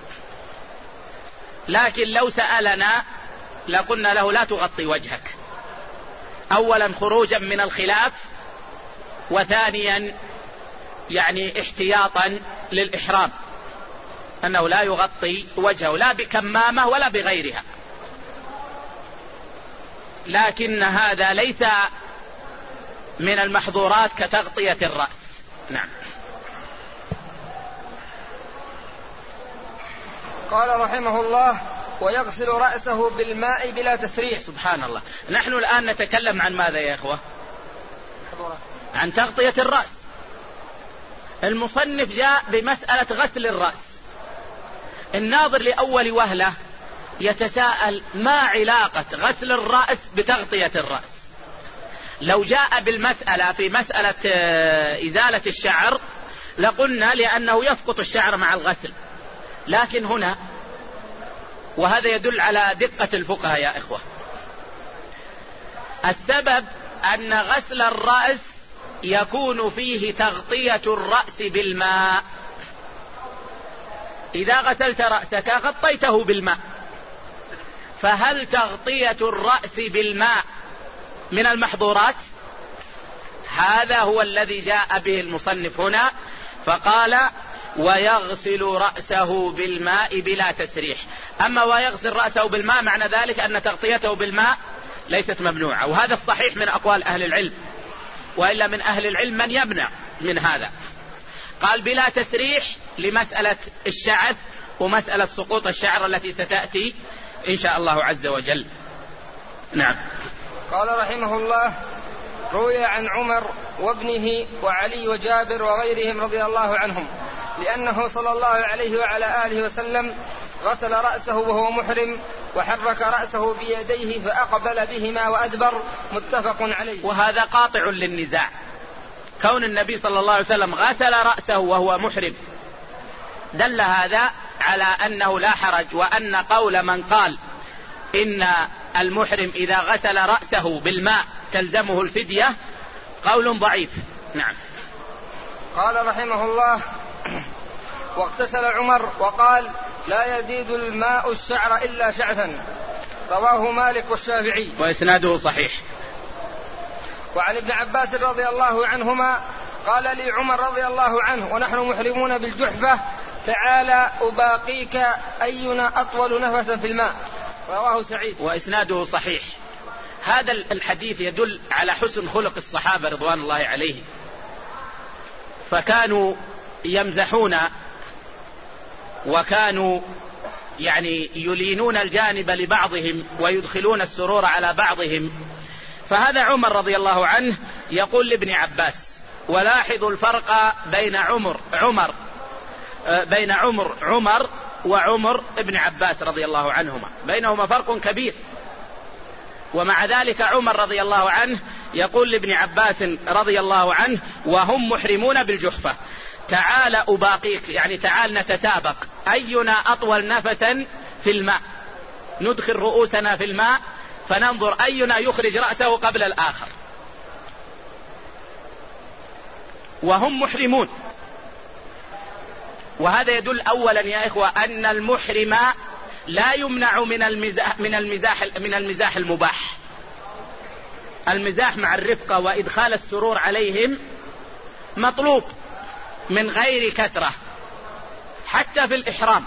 لكن لو سألنا لقلنا له لا تغطي وجهك، أولا خروجا من الخلاف، وثانيا يعني احتياطا للإحرام، أنه لا يغطي وجهه لا بكمامة ولا بغيرها. لكن هذا ليس من المحظورات كتغطية الرأس. نعم. قال رحمه الله: ويغسل رأسه بالماء بلا تسريح. سبحان الله، نحن الآن نتكلم عن ماذا يا إخوة؟ عن تغطية الرأس. المصنف جاء بمسألة غسل الرأس. الناظر لأول وهلة يتساءل ما علاقة غسل الرأس بتغطية الرأس؟ لو جاء بالمسألة في مسألة إزالة الشعر لقلنا لأنه يسقط الشعر مع الغسل، لكن هنا، وهذا يدل على دقة الفقهاء يا إخوة، السبب أن غسل الرأس يكون فيه تغطية الرأس بالماء. إذا غسلت رأسك غطيته بالماء، فهل تغطية الرأس بالماء من المحظورات؟ هذا هو الذي جاء به المصنف هنا، فقال: ويغسل رأسه بالماء بلا تسريح. أما ويغسل رأسه بالماء معنى ذلك أن تغطيته بالماء ليست ممنوعة، وهذا الصحيح من أقوال أهل العلم، وإلا من أهل العلم من يمنع من هذا. قال بلا تسريح لمسألة الشعث ومسألة سقوط الشعر التي ستأتي إن شاء الله عز وجل. نعم. قال رحمه الله: روي عن عمر وابنه وعلي وجابر وغيرهم رضي الله عنهم لأنه صلى الله عليه وعلى آله وسلم غسل رأسه وهو محرم وحرك رأسه بيديه فأقبل بهما وأدبر، متفق عليه. وهذا قاطع للنزاع، كون النبي صلى الله عليه وسلم غسل رأسه وهو محرم دل هذا على أنه لا حرج، وأن قول من قال إن المحرم إذا غسل رأسه بالماء تلزمه الفدية قول ضعيف. نعم. قال رحمه الله: واغتسل عمر وقال: لا يزيد الماء الشعر إلا شعثا، رواه مالك والشافعي وإسناده صحيح. وعن ابن عباس رضي الله عنهما قال لي عمر رضي الله عنه ونحن محرمون بالجحفة: تعالى أباقيك أينا أطول نفسا في الماء، رواه سعيد وإسناده صحيح. هذا الحديث يدل على حسن خلق الصحابة رضوان الله عليهم، فكانوا يمزحون وكانوا يعني يلينون الجانب لبعضهم ويدخلون السرور على بعضهم. فهذا عمر رضي الله عنه يقول لابن عباس، ولاحظوا الفرق بين عمر وعمر ابن عباس رضي الله عنهما، بينهما فرق كبير، ومع ذلك عمر رضي الله عنه يقول لابن عباس رضي الله عنه وهم محرمون بالجحفة: تعال أباقيك، يعني تعال نتسابق أينا أطول نفسا في الماء، ندخل رؤوسنا في الماء فننظر أينا يخرج رأسه قبل الآخر، وهم محرمون. وهذا يدل أولا يا إخوة أن المحرم لا يمنع من المزاح المباح. المزاح مع الرفقة وإدخال السرور عليهم مطلوب من غير كثرة، حتى في الإحرام.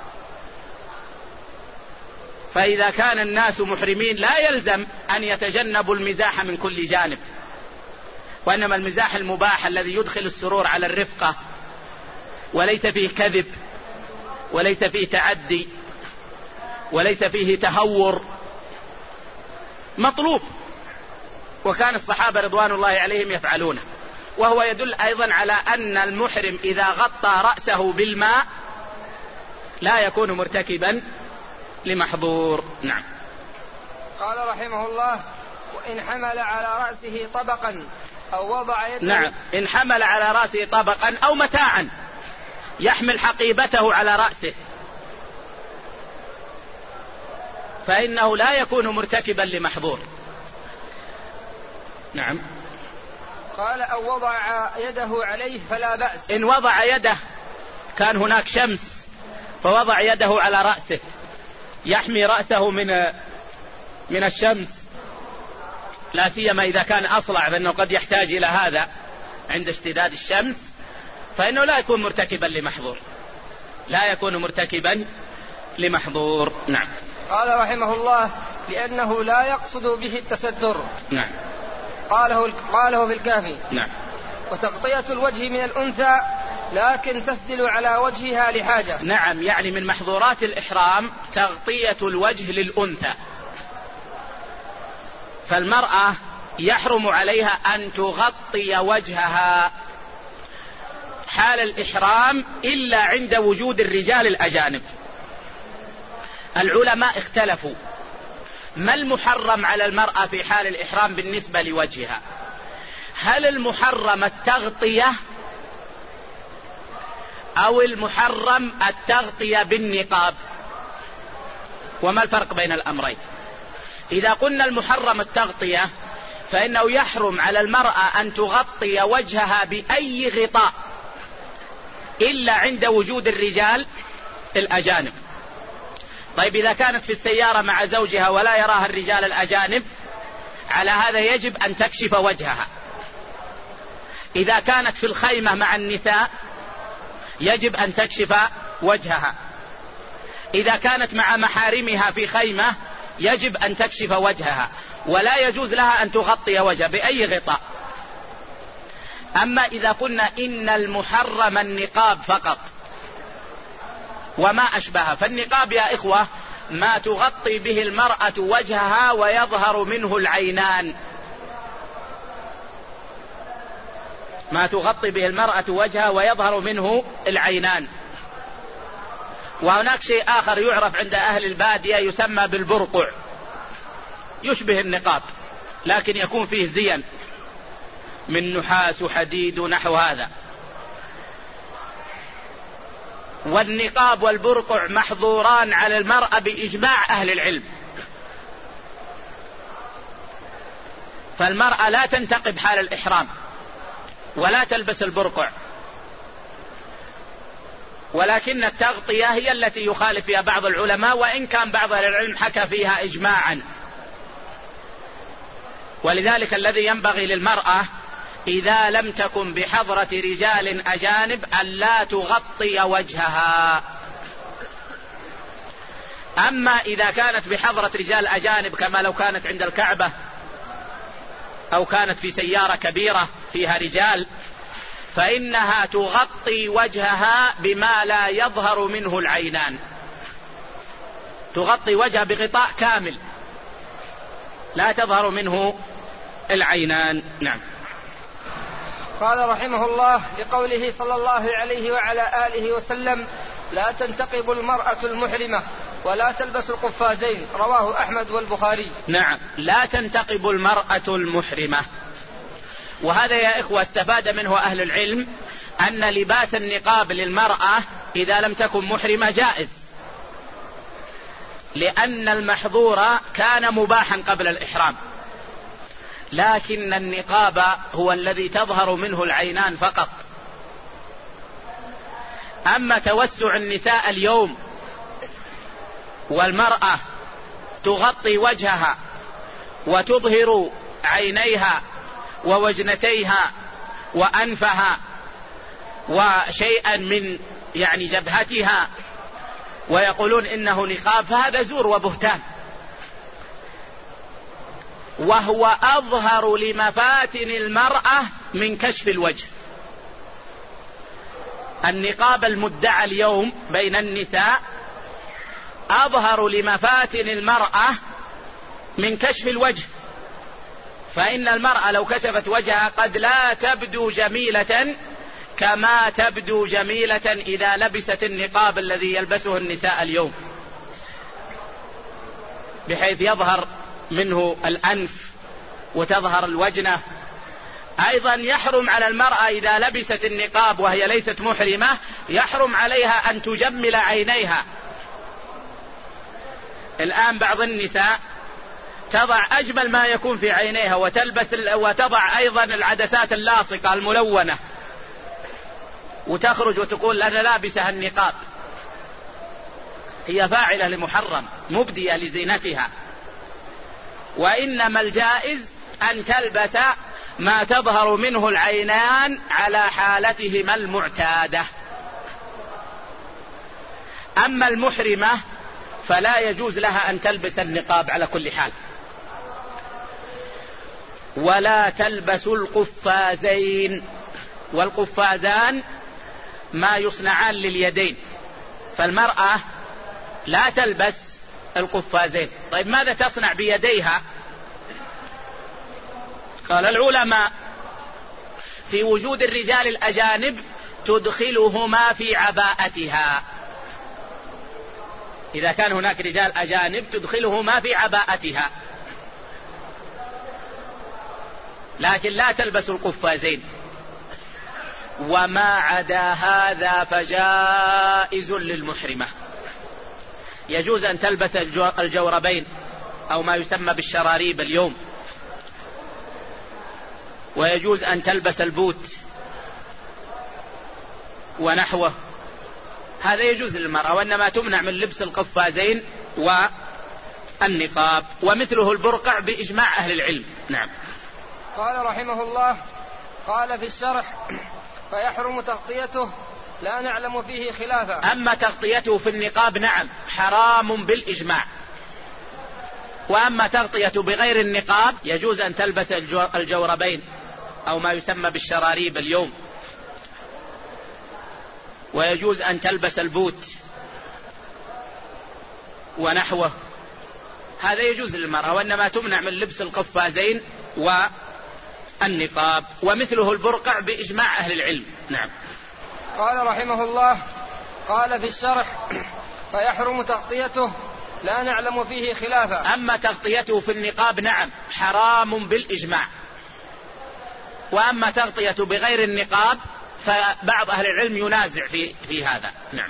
فإذا كان الناس محرمين لا يلزم أن يتجنبوا المزاح من كل جانب، وإنما المزاح المباح الذي يدخل السرور على الرفقة وليس فيه كذب وليس فيه تعدي وليس فيه تهور مطلوب، وكان الصحابة رضوان الله عليهم يفعلونه. وهو يدل أيضا على أن المحرم إذا غطى رأسه بالماء لا يكون مرتكبا لمحظور. نعم. قال رحمه الله: وإن حمل على رأسه طبقا أو وضع يده. نعم، إن حمل على رأسه طبقا أو متاعا، يحمل حقيبته على رأسه، فإنه لا يكون مرتكبا لمحظور. نعم. قال: أو وضع يده عليه فلا بأس. إن وضع يده، كان هناك شمس فوضع يده على رأسه يحمي رأسه من الشمس، لا سيما إذا كان أصلع، فإنه قد يحتاج إلى هذا عند اشتداد الشمس، فإنه لا يكون مرتكبا لمحظور، لا يكون مرتكبا لمحظور. نعم. قال رحمه الله: لأنه لا يقصد به التستر. نعم. قاله في الكافي. نعم. وتغطية الوجه من الأنثى لكن تسدل على وجهها لحاجة. نعم، يعني من محظورات الإحرام تغطية الوجه للأنثى، فالمرأة يحرم عليها أن تغطي وجهها حال الإحرام إلا عند وجود الرجال الأجانب. العلماء اختلفوا ما المحرم على المرأة في حال الإحرام بالنسبة لوجهها، هل المحرم التغطية أو المحرم التغطية بالنقاب؟ وما الفرق بين الأمرين؟ إذا قلنا المحرم التغطية فإنه يحرم على المرأة أن تغطي وجهها بأي غطاء إلا عند وجود الرجال الأجانب. طيب إذا كانت في السيارة مع زوجها ولا يراها الرجال الأجانب، على هذا يجب أن تكشف وجهها. إذا كانت في الخيمة مع النساء يجب أن تكشف وجهها. إذا كانت مع محارمها في خيمة يجب أن تكشف وجهها. ولا يجوز لها أن تغطي وجهها بأي غطاء. أما إذا قلنا إن المحرم النقاب فقط وما أشبهه، فالنقاب يا إخوة ما تغطي به المرأة وجهها ويظهر منه العينان، ما تغطي به المرأة وجهها ويظهر منه العينان. وهناك شيء آخر يعرف عند أهل البادية يسمى بالبرقع، يشبه النقاب لكن يكون فيه زين من نحاس وحديد ونحو هذا. والنقاب والبرقع محظوران على المرأة بإجماع أهل العلم، فالمرأة لا تنتقب حال الإحرام ولا تلبس البرقع، ولكن التغطية هي التي يخالف فيها بعض العلماء، وإن كان بعض أهل العلم حكى فيها إجماعا. ولذلك الذي ينبغي للمرأة إذا لم تكن بحضرة رجال أجانب أن لا تغطي وجهها. أما إذا كانت بحضرة رجال أجانب كما لو كانت عند الكعبة أو كانت في سيارة كبيرة فيها رجال، فإنها تغطي وجهها بما لا يظهر منه العينان، تغطي وجهها بغطاء كامل لا تظهر منه العينان. نعم. قال رحمه الله لقوله صلى الله عليه وعلى آله وسلم: لا تنتقب المرأة المحرمة ولا تلبس القفازين، رواه أحمد والبخاري. نعم، لا تنتقب المرأة المحرمة. وهذا يا إخوة استفاد منه أهل العلم أن لباس النقاب للمرأة إذا لم تكن محرمة جائز، لأن المحظور كان مباحا قبل الإحرام، لكن النقاب هو الذي تظهر منه العينان فقط. أما توسع النساء اليوم والمرأة تغطي وجهها وتظهر عينيها ووجنتيها وأنفها وشيئا من جبهتها ويقولون إنه نقاب، فهذا زور وبهتان، وهو أظهر لمفاتن المرأة من كشف الوجه. النقاب المدعى اليوم بين النساء أظهر لمفاتن المرأة من كشف الوجه، فإن المرأة لو كشفت وجهها قد لا تبدو جميلة كما تبدو جميلة إذا لبست النقاب الذي يلبسه النساء اليوم، بحيث يظهر منه الأنف وتظهر الوجنة. أيضا يحرم على المرأة إذا لبست النقاب وهي ليست محرمة، يحرم عليها أن تجمل عينيها. الآن بعض النساء تضع أجمل ما يكون في عينيها وتضع أيضا العدسات اللاصقة الملونة وتخرج وتقول أنا لابسة النقاب، هي فاعلة لمحرم مبدية لزينتها. وإنما الجائز أن تلبس ما تظهر منه العينان على حالتهما المعتادة. أما المحرمة فلا يجوز لها أن تلبس النقاب على كل حال. ولا تلبس القفازين، والقفازان ما يصنعان لليدين، فالمرأة لا تلبس القفازين. طيب ماذا تصنع بيديها؟ قال العلماء في وجود الرجال الأجانب تدخلهما في عباءتها، إذا كان هناك رجال أجانب تدخلهما في عباءتها، لكن لا تلبس القفازين. وما عدا هذا فجائز للمحرمة، يجوز أن تلبس الجوربين أو ما يسمى بالشراريب اليوم، ويجوز أن تلبس البوت ونحوه، هذا يجوز للمرأة، وإنما تمنع من لبس القفازين والنقاب، ومثله البرقع بإجماع أهل العلم. نعم. قال رحمه الله: قال في الشرح: فيحرم تغطيته، لا نعلم فيه خلافا. أما تغطيته في النقاب نعم حرام بالإجماع، وأما تغطية بغير النقاب يجوز أن تلبس الجوربين أو ما يسمى بالشراريب اليوم، ويجوز أن تلبس البوت ونحوه، هذا يجوز للمرأة، وإنما تمنع من لبس القفازين والنقاب، ومثله البرقع بإجماع أهل العلم. نعم. قال رحمه الله: قال في الشرح: فيحرم تغطيته لا نعلم فيه خلافا. أما تغطيته في النقاب نعم حرام بالإجماع، وأما تغطية بغير النقاب فبعض أهل العلم ينازع في هذا. نعم.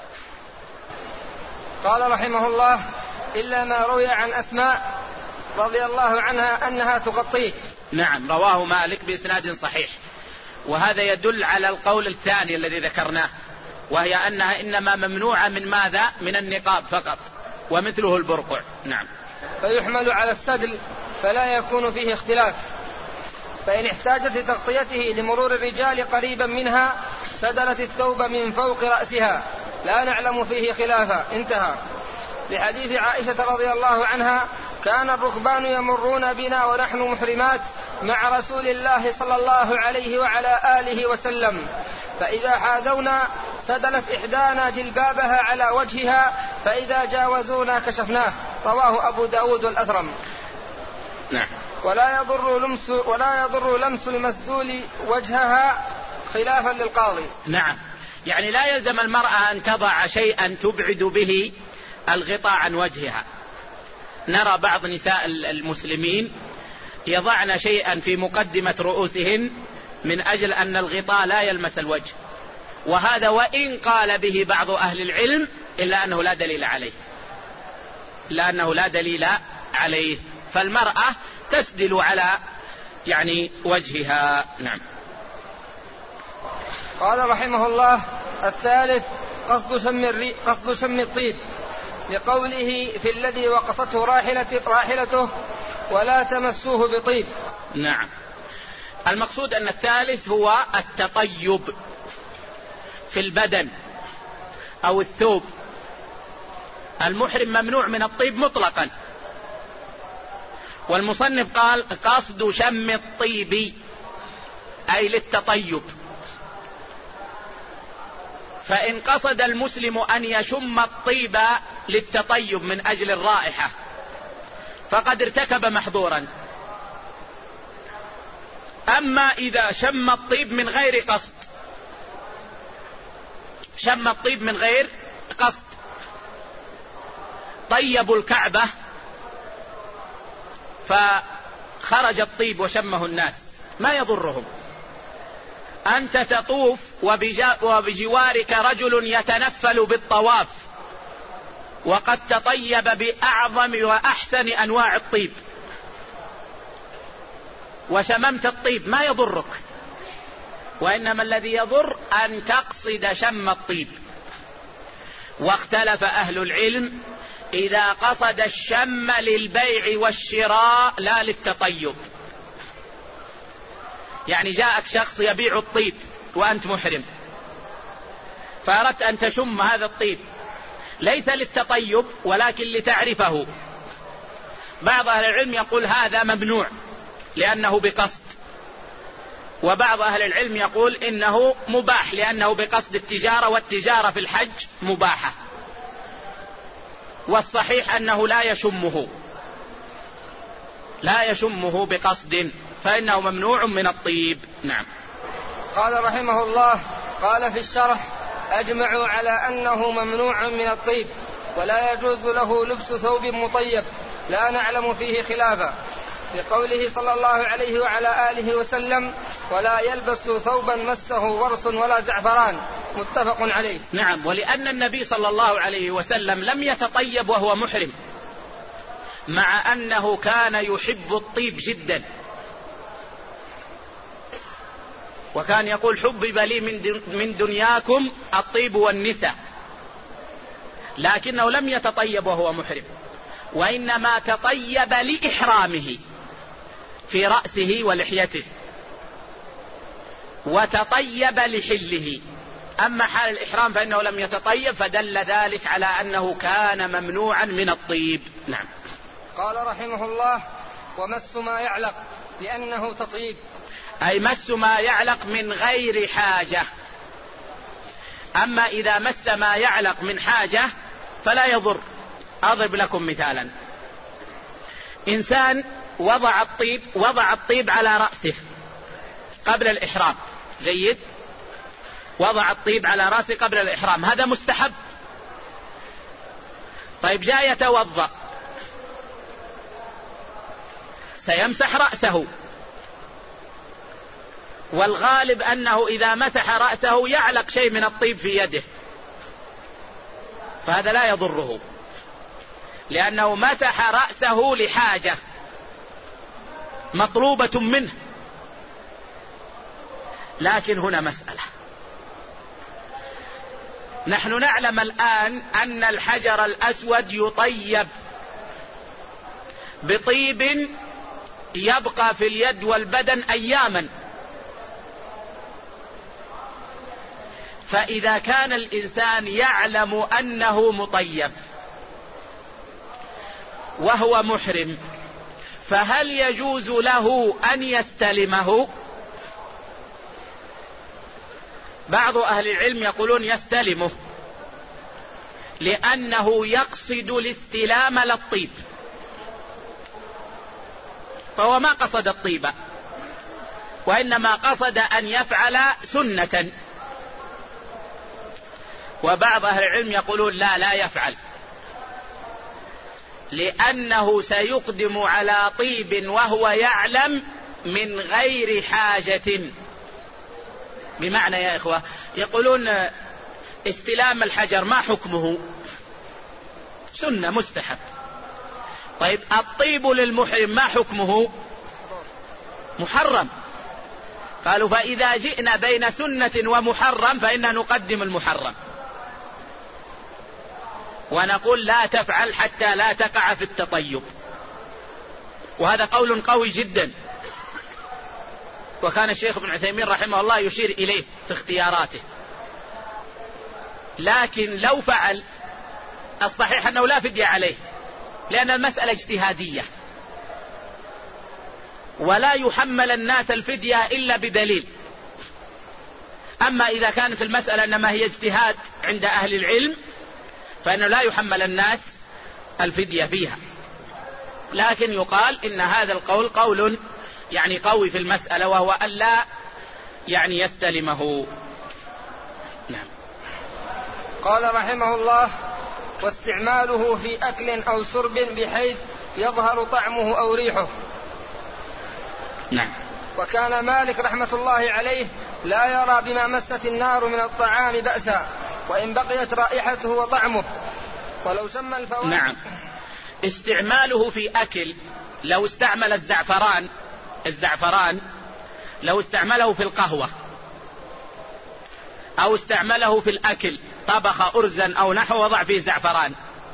قال رحمه الله: إلا ما روي عن أسماء رضي الله عنها أنها تغطيه. نعم، رواه مالك بإسناد صحيح، وهذا يدل على القول الثاني الذي ذكرناه، وهي أنها إنما ممنوعة من ماذا؟ من النقاب فقط، ومثله البرقع. نعم. فيحمل على السدل فلا يكون فيه اختلاف، فإن احتاجت لتغطيته لمرور الرجال قريبا منها سدلت الثوب من فوق رأسها لا نعلم فيه خلافا. انتهى. لحديث عائشة رضي الله عنها: كان الركبان يمرون بنا ونحن محرمات مع رسول الله صلى الله عليه وعلى آله وسلم، فإذا حاذونا سدلت إحدانا جلبابها على وجهها، فإذا جاوزونا كشفناه. رواه أبو داود والأثرم. نعم. ولا يضر لمس المسدول وجهها خلافا للقاضي. نعم، يعني لا يلزم المرأة أن تضع شيئا تبعد به الغطاء عن وجهها. نرى بعض نساء المسلمين يضعن شيئا في مقدمة رؤوسهن من أجل أن الغطاء لا يلمس الوجه، وهذا وإن قال به بعض أهل العلم إلا أنه لا دليل عليه، فالمرأة تسدل على وجهها. نعم. قال رحمه الله: الثالث قصد شم الطيب، لقوله في الذي وقصته راحلته ولا تمسوه بطيب. نعم، المقصود أن الثالث هو التطيب في البدن أو الثوب. المحرم ممنوع من الطيب مطلقا، والمصنف قال قصد شم الطيب أي للتطيب، فإن قصد المسلم أن يشم الطيب للتطيب من أجل الرائحة فقد ارتكب محظورا. أما إذا شم الطيب من غير قصد، شم الطيب من غير قصد، طيبوا الكعبة فخرج الطيب وشمه الناس ما يضرهم. أنت تطوف وبجوارك رجل يتنفل بالطواف وقد تطيب بأعظم وأحسن أنواع الطيب وشممت الطيب ما يضرك، وإنما الذي يضر أن تقصد شم الطيب. واختلف أهل العلم إذا قصد الشم للبيع والشراء لا للتطيب، يعني جاءك شخص يبيع الطيب وأنت محرم فأردت أن تشم هذا الطيب ليس للتطيب ولكن لتعرفه، بعض أهل العلم يقول هذا ممنوع لأنه بقصد، وبعض أهل العلم يقول إنه مباح لأنه بقصد التجارة، والتجارة في الحج مباحة، والصحيح أنه لا يشمه بقصد فإنه ممنوع من الطيب. نعم. قال رحمه الله: قال في الشرح: أجمعوا على أنه ممنوع من الطيب ولا يجوز له لبس ثوب مطيب لا نعلم فيه خلافا، لقوله صلى الله عليه وعلى آله وسلم: ولا يلبس ثوبا مسه ورس ولا زعفران، متفق عليه. نعم، ولأن النبي صلى الله عليه وسلم لم يتطيب وهو محرم، مع أنه كان يحب الطيب جدا، وكان يقول: حبب لي من دنياكم الطيب والنساء، لكنه لم يتطيب وهو محرم، وإنما تطيب لإحرامه في رأسه ولحيته، وتطيب لحله. أما حال الإحرام فإنه لم يتطيب، فدل ذلك على أنه كان ممنوعا من الطيب. نعم. قال رحمه الله: ومس ما يعلق لأنه تطيب. أي مس ما يعلق من غير حاجة. أما إذا مس ما يعلق من حاجة فلا يضر. أضرب لكم مثالا: إنسان وضع الطيب على رأسه قبل الإحرام. جيد، وضع الطيب على رأسه قبل الإحرام، هذا مستحب. طيب جاء يتوضأ، سيمسح رأسه، والغالب أنه إذا مسح رأسه يعلق شيء من الطيب في يده، فهذا لا يضره لأنه مسح رأسه لحاجة مطلوبة منه. لكن هنا مسألة: نحن نعلم الآن أن الحجر الأسود يطيب بطيب يبقى في اليد والبدن أياما. فإذا كان الإنسان يعلم أنه مطيب وهو محرم، فهل يجوز له أن يستلمه؟ بعض أهل العلم يقولون يستلمه، لأنه يقصد الاستلام للطيب، فهو ما قصد الطيب، وإنما قصد أن يفعل سنة. وبعض أهل العلم يقولون لا يفعل، لأنه سيقدم على طيب وهو يعلم من غير حاجة. بمعنى يا إخوة، يقولون استلام الحجر ما حكمه؟ سنة مستحب. طيب الطيب للمحرم ما حكمه؟ محرم. قالوا فإذا جئنا بين سنة ومحرم فإننا نقدم المحرم، ونقول لا تفعل حتى لا تقع في التطيب. وهذا قول قوي جدا، وكان الشيخ ابن عثيمين رحمه الله يشير إليه في اختياراته. لكن لو فعل، الصحيح أنه لا فدية عليه، لأن المسألة اجتهادية، ولا يحمل الناس الفدية إلا بدليل. أما إذا كانت المسألة إنما هي اجتهاد عند أهل العلم فإنه لا يحمل الناس الفدية فيها. لكن يقال إن هذا القول قول يعني قوي في المسألة، وهو ألا يعني يستلمه. نعم. قال رحمه الله: واستعماله في أكل أو شرب بحيث يظهر طعمه أو ريحه. نعم. وكان مالك رحمة الله عليه لا يرى بما مست النار من الطعام بأسا، وإن بقيت رائحته وطعمه، ولو سمى الفواكه. نعم. استعماله في أكل، لو استعمل الزعفران لو استعمله في القهوة أو استعمله في الأكل، طبخ أرزا أو نحو وضع فيه زعفران،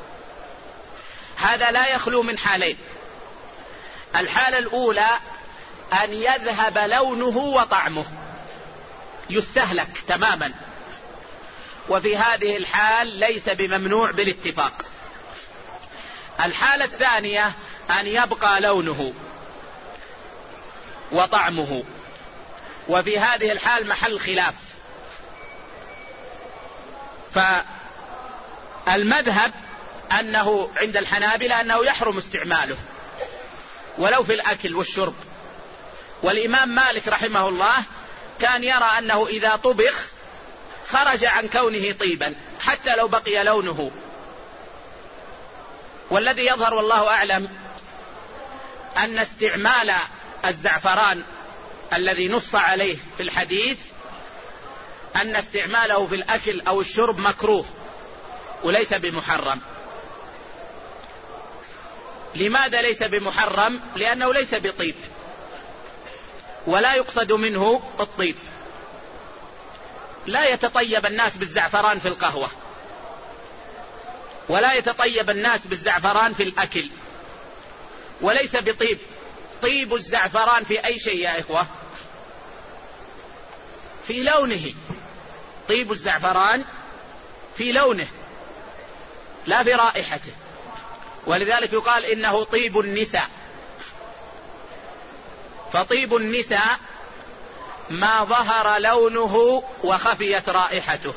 هذا لا يخلو من حالين. الحالة الأولى أن يذهب لونه وطعمه، يستهلك تماما، وفي هذه الحال ليس بممنوع بالاتفاق. الحالة الثانية أن يبقى لونه وطعمه، وفي هذه الحال محل خلاف. فالمذهب أنه عند الحنابلة أنه يحرم استعماله ولو في الأكل والشرب. والإمام مالك رحمه الله كان يرى أنه إذا طبخ خرج عن كونه طيبا حتى لو بقي لونه. والذي يظهر والله أعلم أن استعمال الزعفران الذي نص عليه في الحديث أن استعماله في الأكل أو الشرب مكروه وليس بمحرم. لماذا ليس بمحرم؟ لأنه ليس بطيب ولا يقصد منه الطيب. لا يتطيب الناس بالزعفران في القهوة، ولا يتطيب الناس بالزعفران في الأكل، وليس بطيب. طيب الزعفران في أي شيء يا إخوة؟ في لونه. طيب الزعفران في لونه لا في رائحته. ولذلك يقال إنه طيب النساء. فطيب النساء ما ظهر لونه وخفيت رائحته،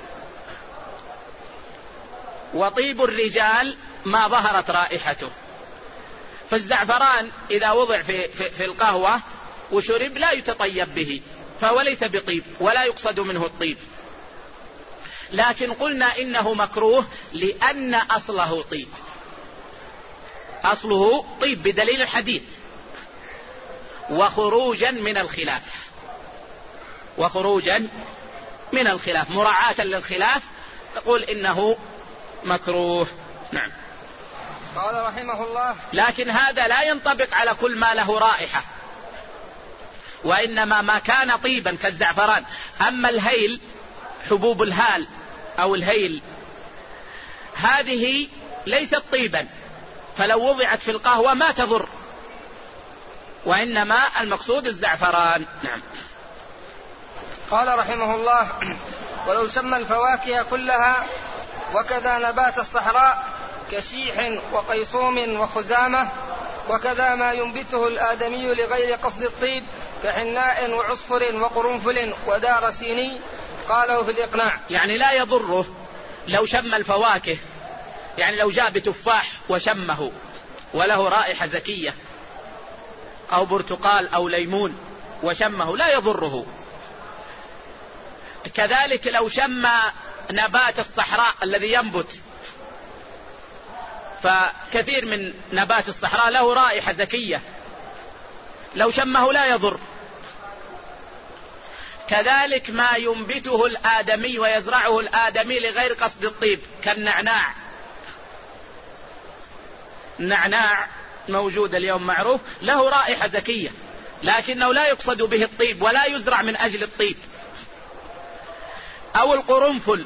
وطيب الرجال ما ظهرت رائحته. فالزعفران إذا وضع في القهوة وشرب لا يتطيب به، فهو ليس بطيب ولا يقصد منه الطيب، لكن قلنا إنه مكروه لأن أصله طيب، أصله طيب بدليل الحديث. وخروجا من الخلاف مراعاة للخلاف نقول إنه مكروه. نعم. قال رحمه الله: لكن هذا لا ينطبق على كل ما له رائحة، وإنما ما كان طيبا كالزعفران. أما الهيل، حبوب الهال أو الهيل، هذه ليست طيبا، فلو وضعت في القهوة ما تضر، وإنما المقصود الزعفران. نعم. قال رحمه الله: ولو شم الفواكه كلها وكذا نبات الصحراء كشيح وقيصوم وخزامة، وكذا ما ينبته الآدمي لغير قصد الطيب كحناء وعصفر وقرنفل ودار سيني، قاله في الإقناع. يعني لا يضره لو شم الفواكه، يعني لو جاء بتفاح وشمه وله رائحة زكية، أو برتقال أو ليمون وشمه لا يضره. كذلك لو شم نبات الصحراء الذي ينبت، فكثير من نبات الصحراء له رائحة زكية، لو شمه لا يضر. كذلك ما ينبته الآدمي ويزرعه الآدمي لغير قصد الطيب كالنعناع. النعناع موجود اليوم معروف، له رائحة زكية، لكنه لا يقصد به الطيب ولا يزرع من أجل الطيب. أو القرنفل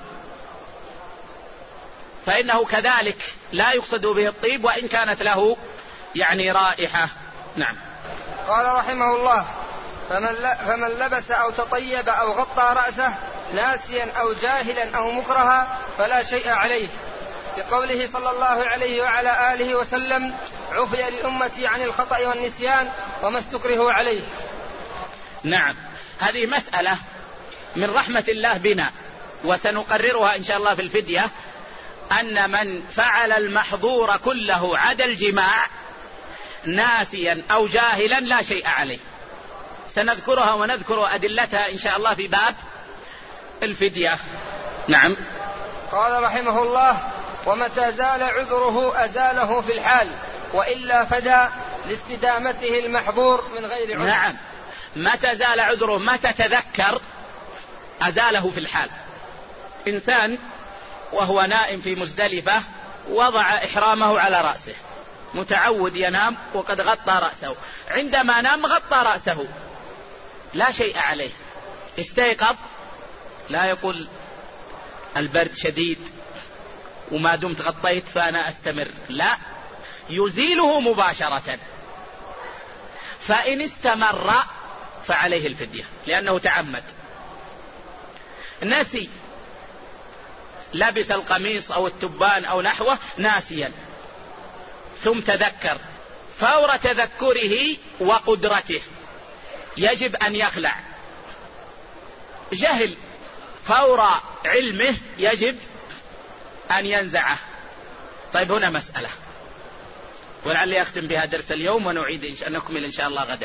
فإنه كذلك لا يقصد به الطيب وإن كانت له يعني رائحة. نعم. قال رحمه الله: فمن لبس أو تطيب أو غطى رأسه ناسيا أو جاهلا أو مكرها فلا شيء عليه، لقوله صلى الله عليه وعلى آله وسلم: عفي لأمتي عن الخطأ والنسيان وما استكرهوا عليه. نعم. هذه مسألة من رحمة الله بنا، وسنقررها إن شاء الله في الفدية، أن من فعل المحظور كله عدا الجماع ناسيا أو جاهلا لا شيء عليه. سنذكرها ونذكر أدلتها إن شاء الله في باب الفدية. نعم. قال رحمه الله: ومتى زال عذره أزاله في الحال، وإلا فدى لاستدامته المحظور من غير عذر. نعم. متى زال عذره، متى تذكر أزاله في الحال. إنسان وهو نائم في مزدلفة وضع إحرامه على رأسه، متعود ينام وقد غطى رأسه، عندما نام غطى رأسه لا شيء عليه. استيقظ لا يقول البرد شديد وما دمت غطيت فأنا أستمر، لا، يزيله مباشرة. فإن استمر فعليه الفدية لأنه تعمد. نسي، لبس القميص أو التبان أو نحوه ناسيا ثم تذكر، فور تذكره وقدرته يجب أن يخلع. جهل، فور علمه يجب أن ينزعه. طيب هنا مسألة ولعلي أختم بها درس اليوم ونعيد أن نكمل إن شاء الله غدا.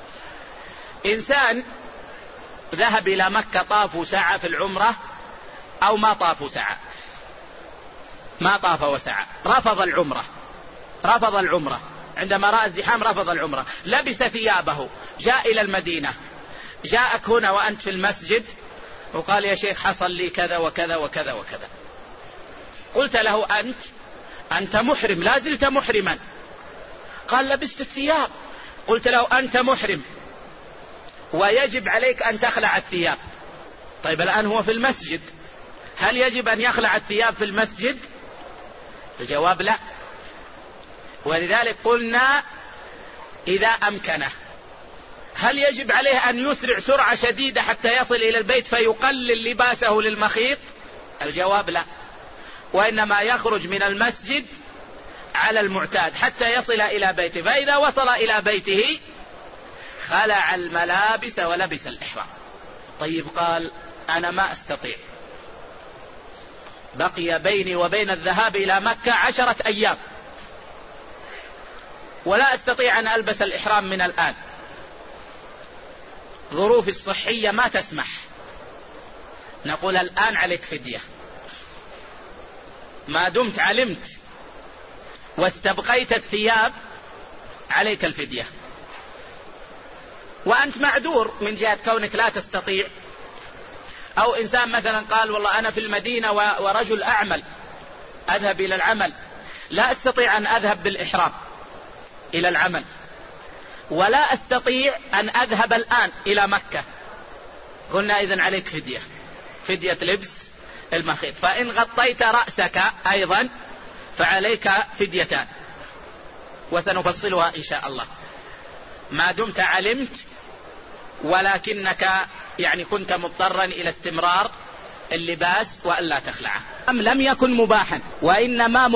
إنسان ذهب إلى مكة، طافوا ساعة في العمرة أو ما طافوا ساعة، ما طاف وسعى، رفض العمرة عندما رأى الزحام، رفض العمرة، لبس ثيابه، جاء إلى المدينة، جاءك هنا وأنت في المسجد وقال: يا شيخ حصل لي كذا وكذا وكذا وكذا. قلت له: أنت محرم، لا زلت محرما. قال: لبست الثياب. قلت له: أنت محرم ويجب عليك أن تخلع الثياب. طيب الآن هو في المسجد، هل يجب أن يخلع الثياب في المسجد؟ الجواب لا. ولذلك قلنا إذا أمكنه. هل يجب عليه أن يسرع سرعة شديدة حتى يصل إلى البيت فيقلل لباسه للمخيط؟ الجواب لا. وإنما يخرج من المسجد على المعتاد حتى يصل إلى بيته، فإذا وصل إلى بيته خلع الملابس ولبس الإحرام. طيب قال أنا ما أستطيع، بقي بيني وبين الذهاب إلى مكة 10 أيام ولا أستطيع أن ألبس الإحرام من الآن، ظروفي الصحية ما تسمح. نقول الآن عليك فدية، ما دمت علمت واستبقيت الثياب عليك الفدية، وأنت معذور من جهة كونك لا تستطيع. أو إنسان مثلا قال والله أنا في المدينة ورجل أعمل أذهب إلى العمل، لا أستطيع أن أذهب بالإحرام إلى العمل، ولا أستطيع أن أذهب الآن إلى مكة. قلنا إذن عليك فدية، فدية لبس المخيط. فإن غطيت رأسك أيضا فعليك فديتان، وسنفصلها إن شاء الله، ما دمت علمت ولكنك يعني كنت مضطرا إلى استمرار اللباس وألا تخلعه. أم لم يكن مباحا وإنما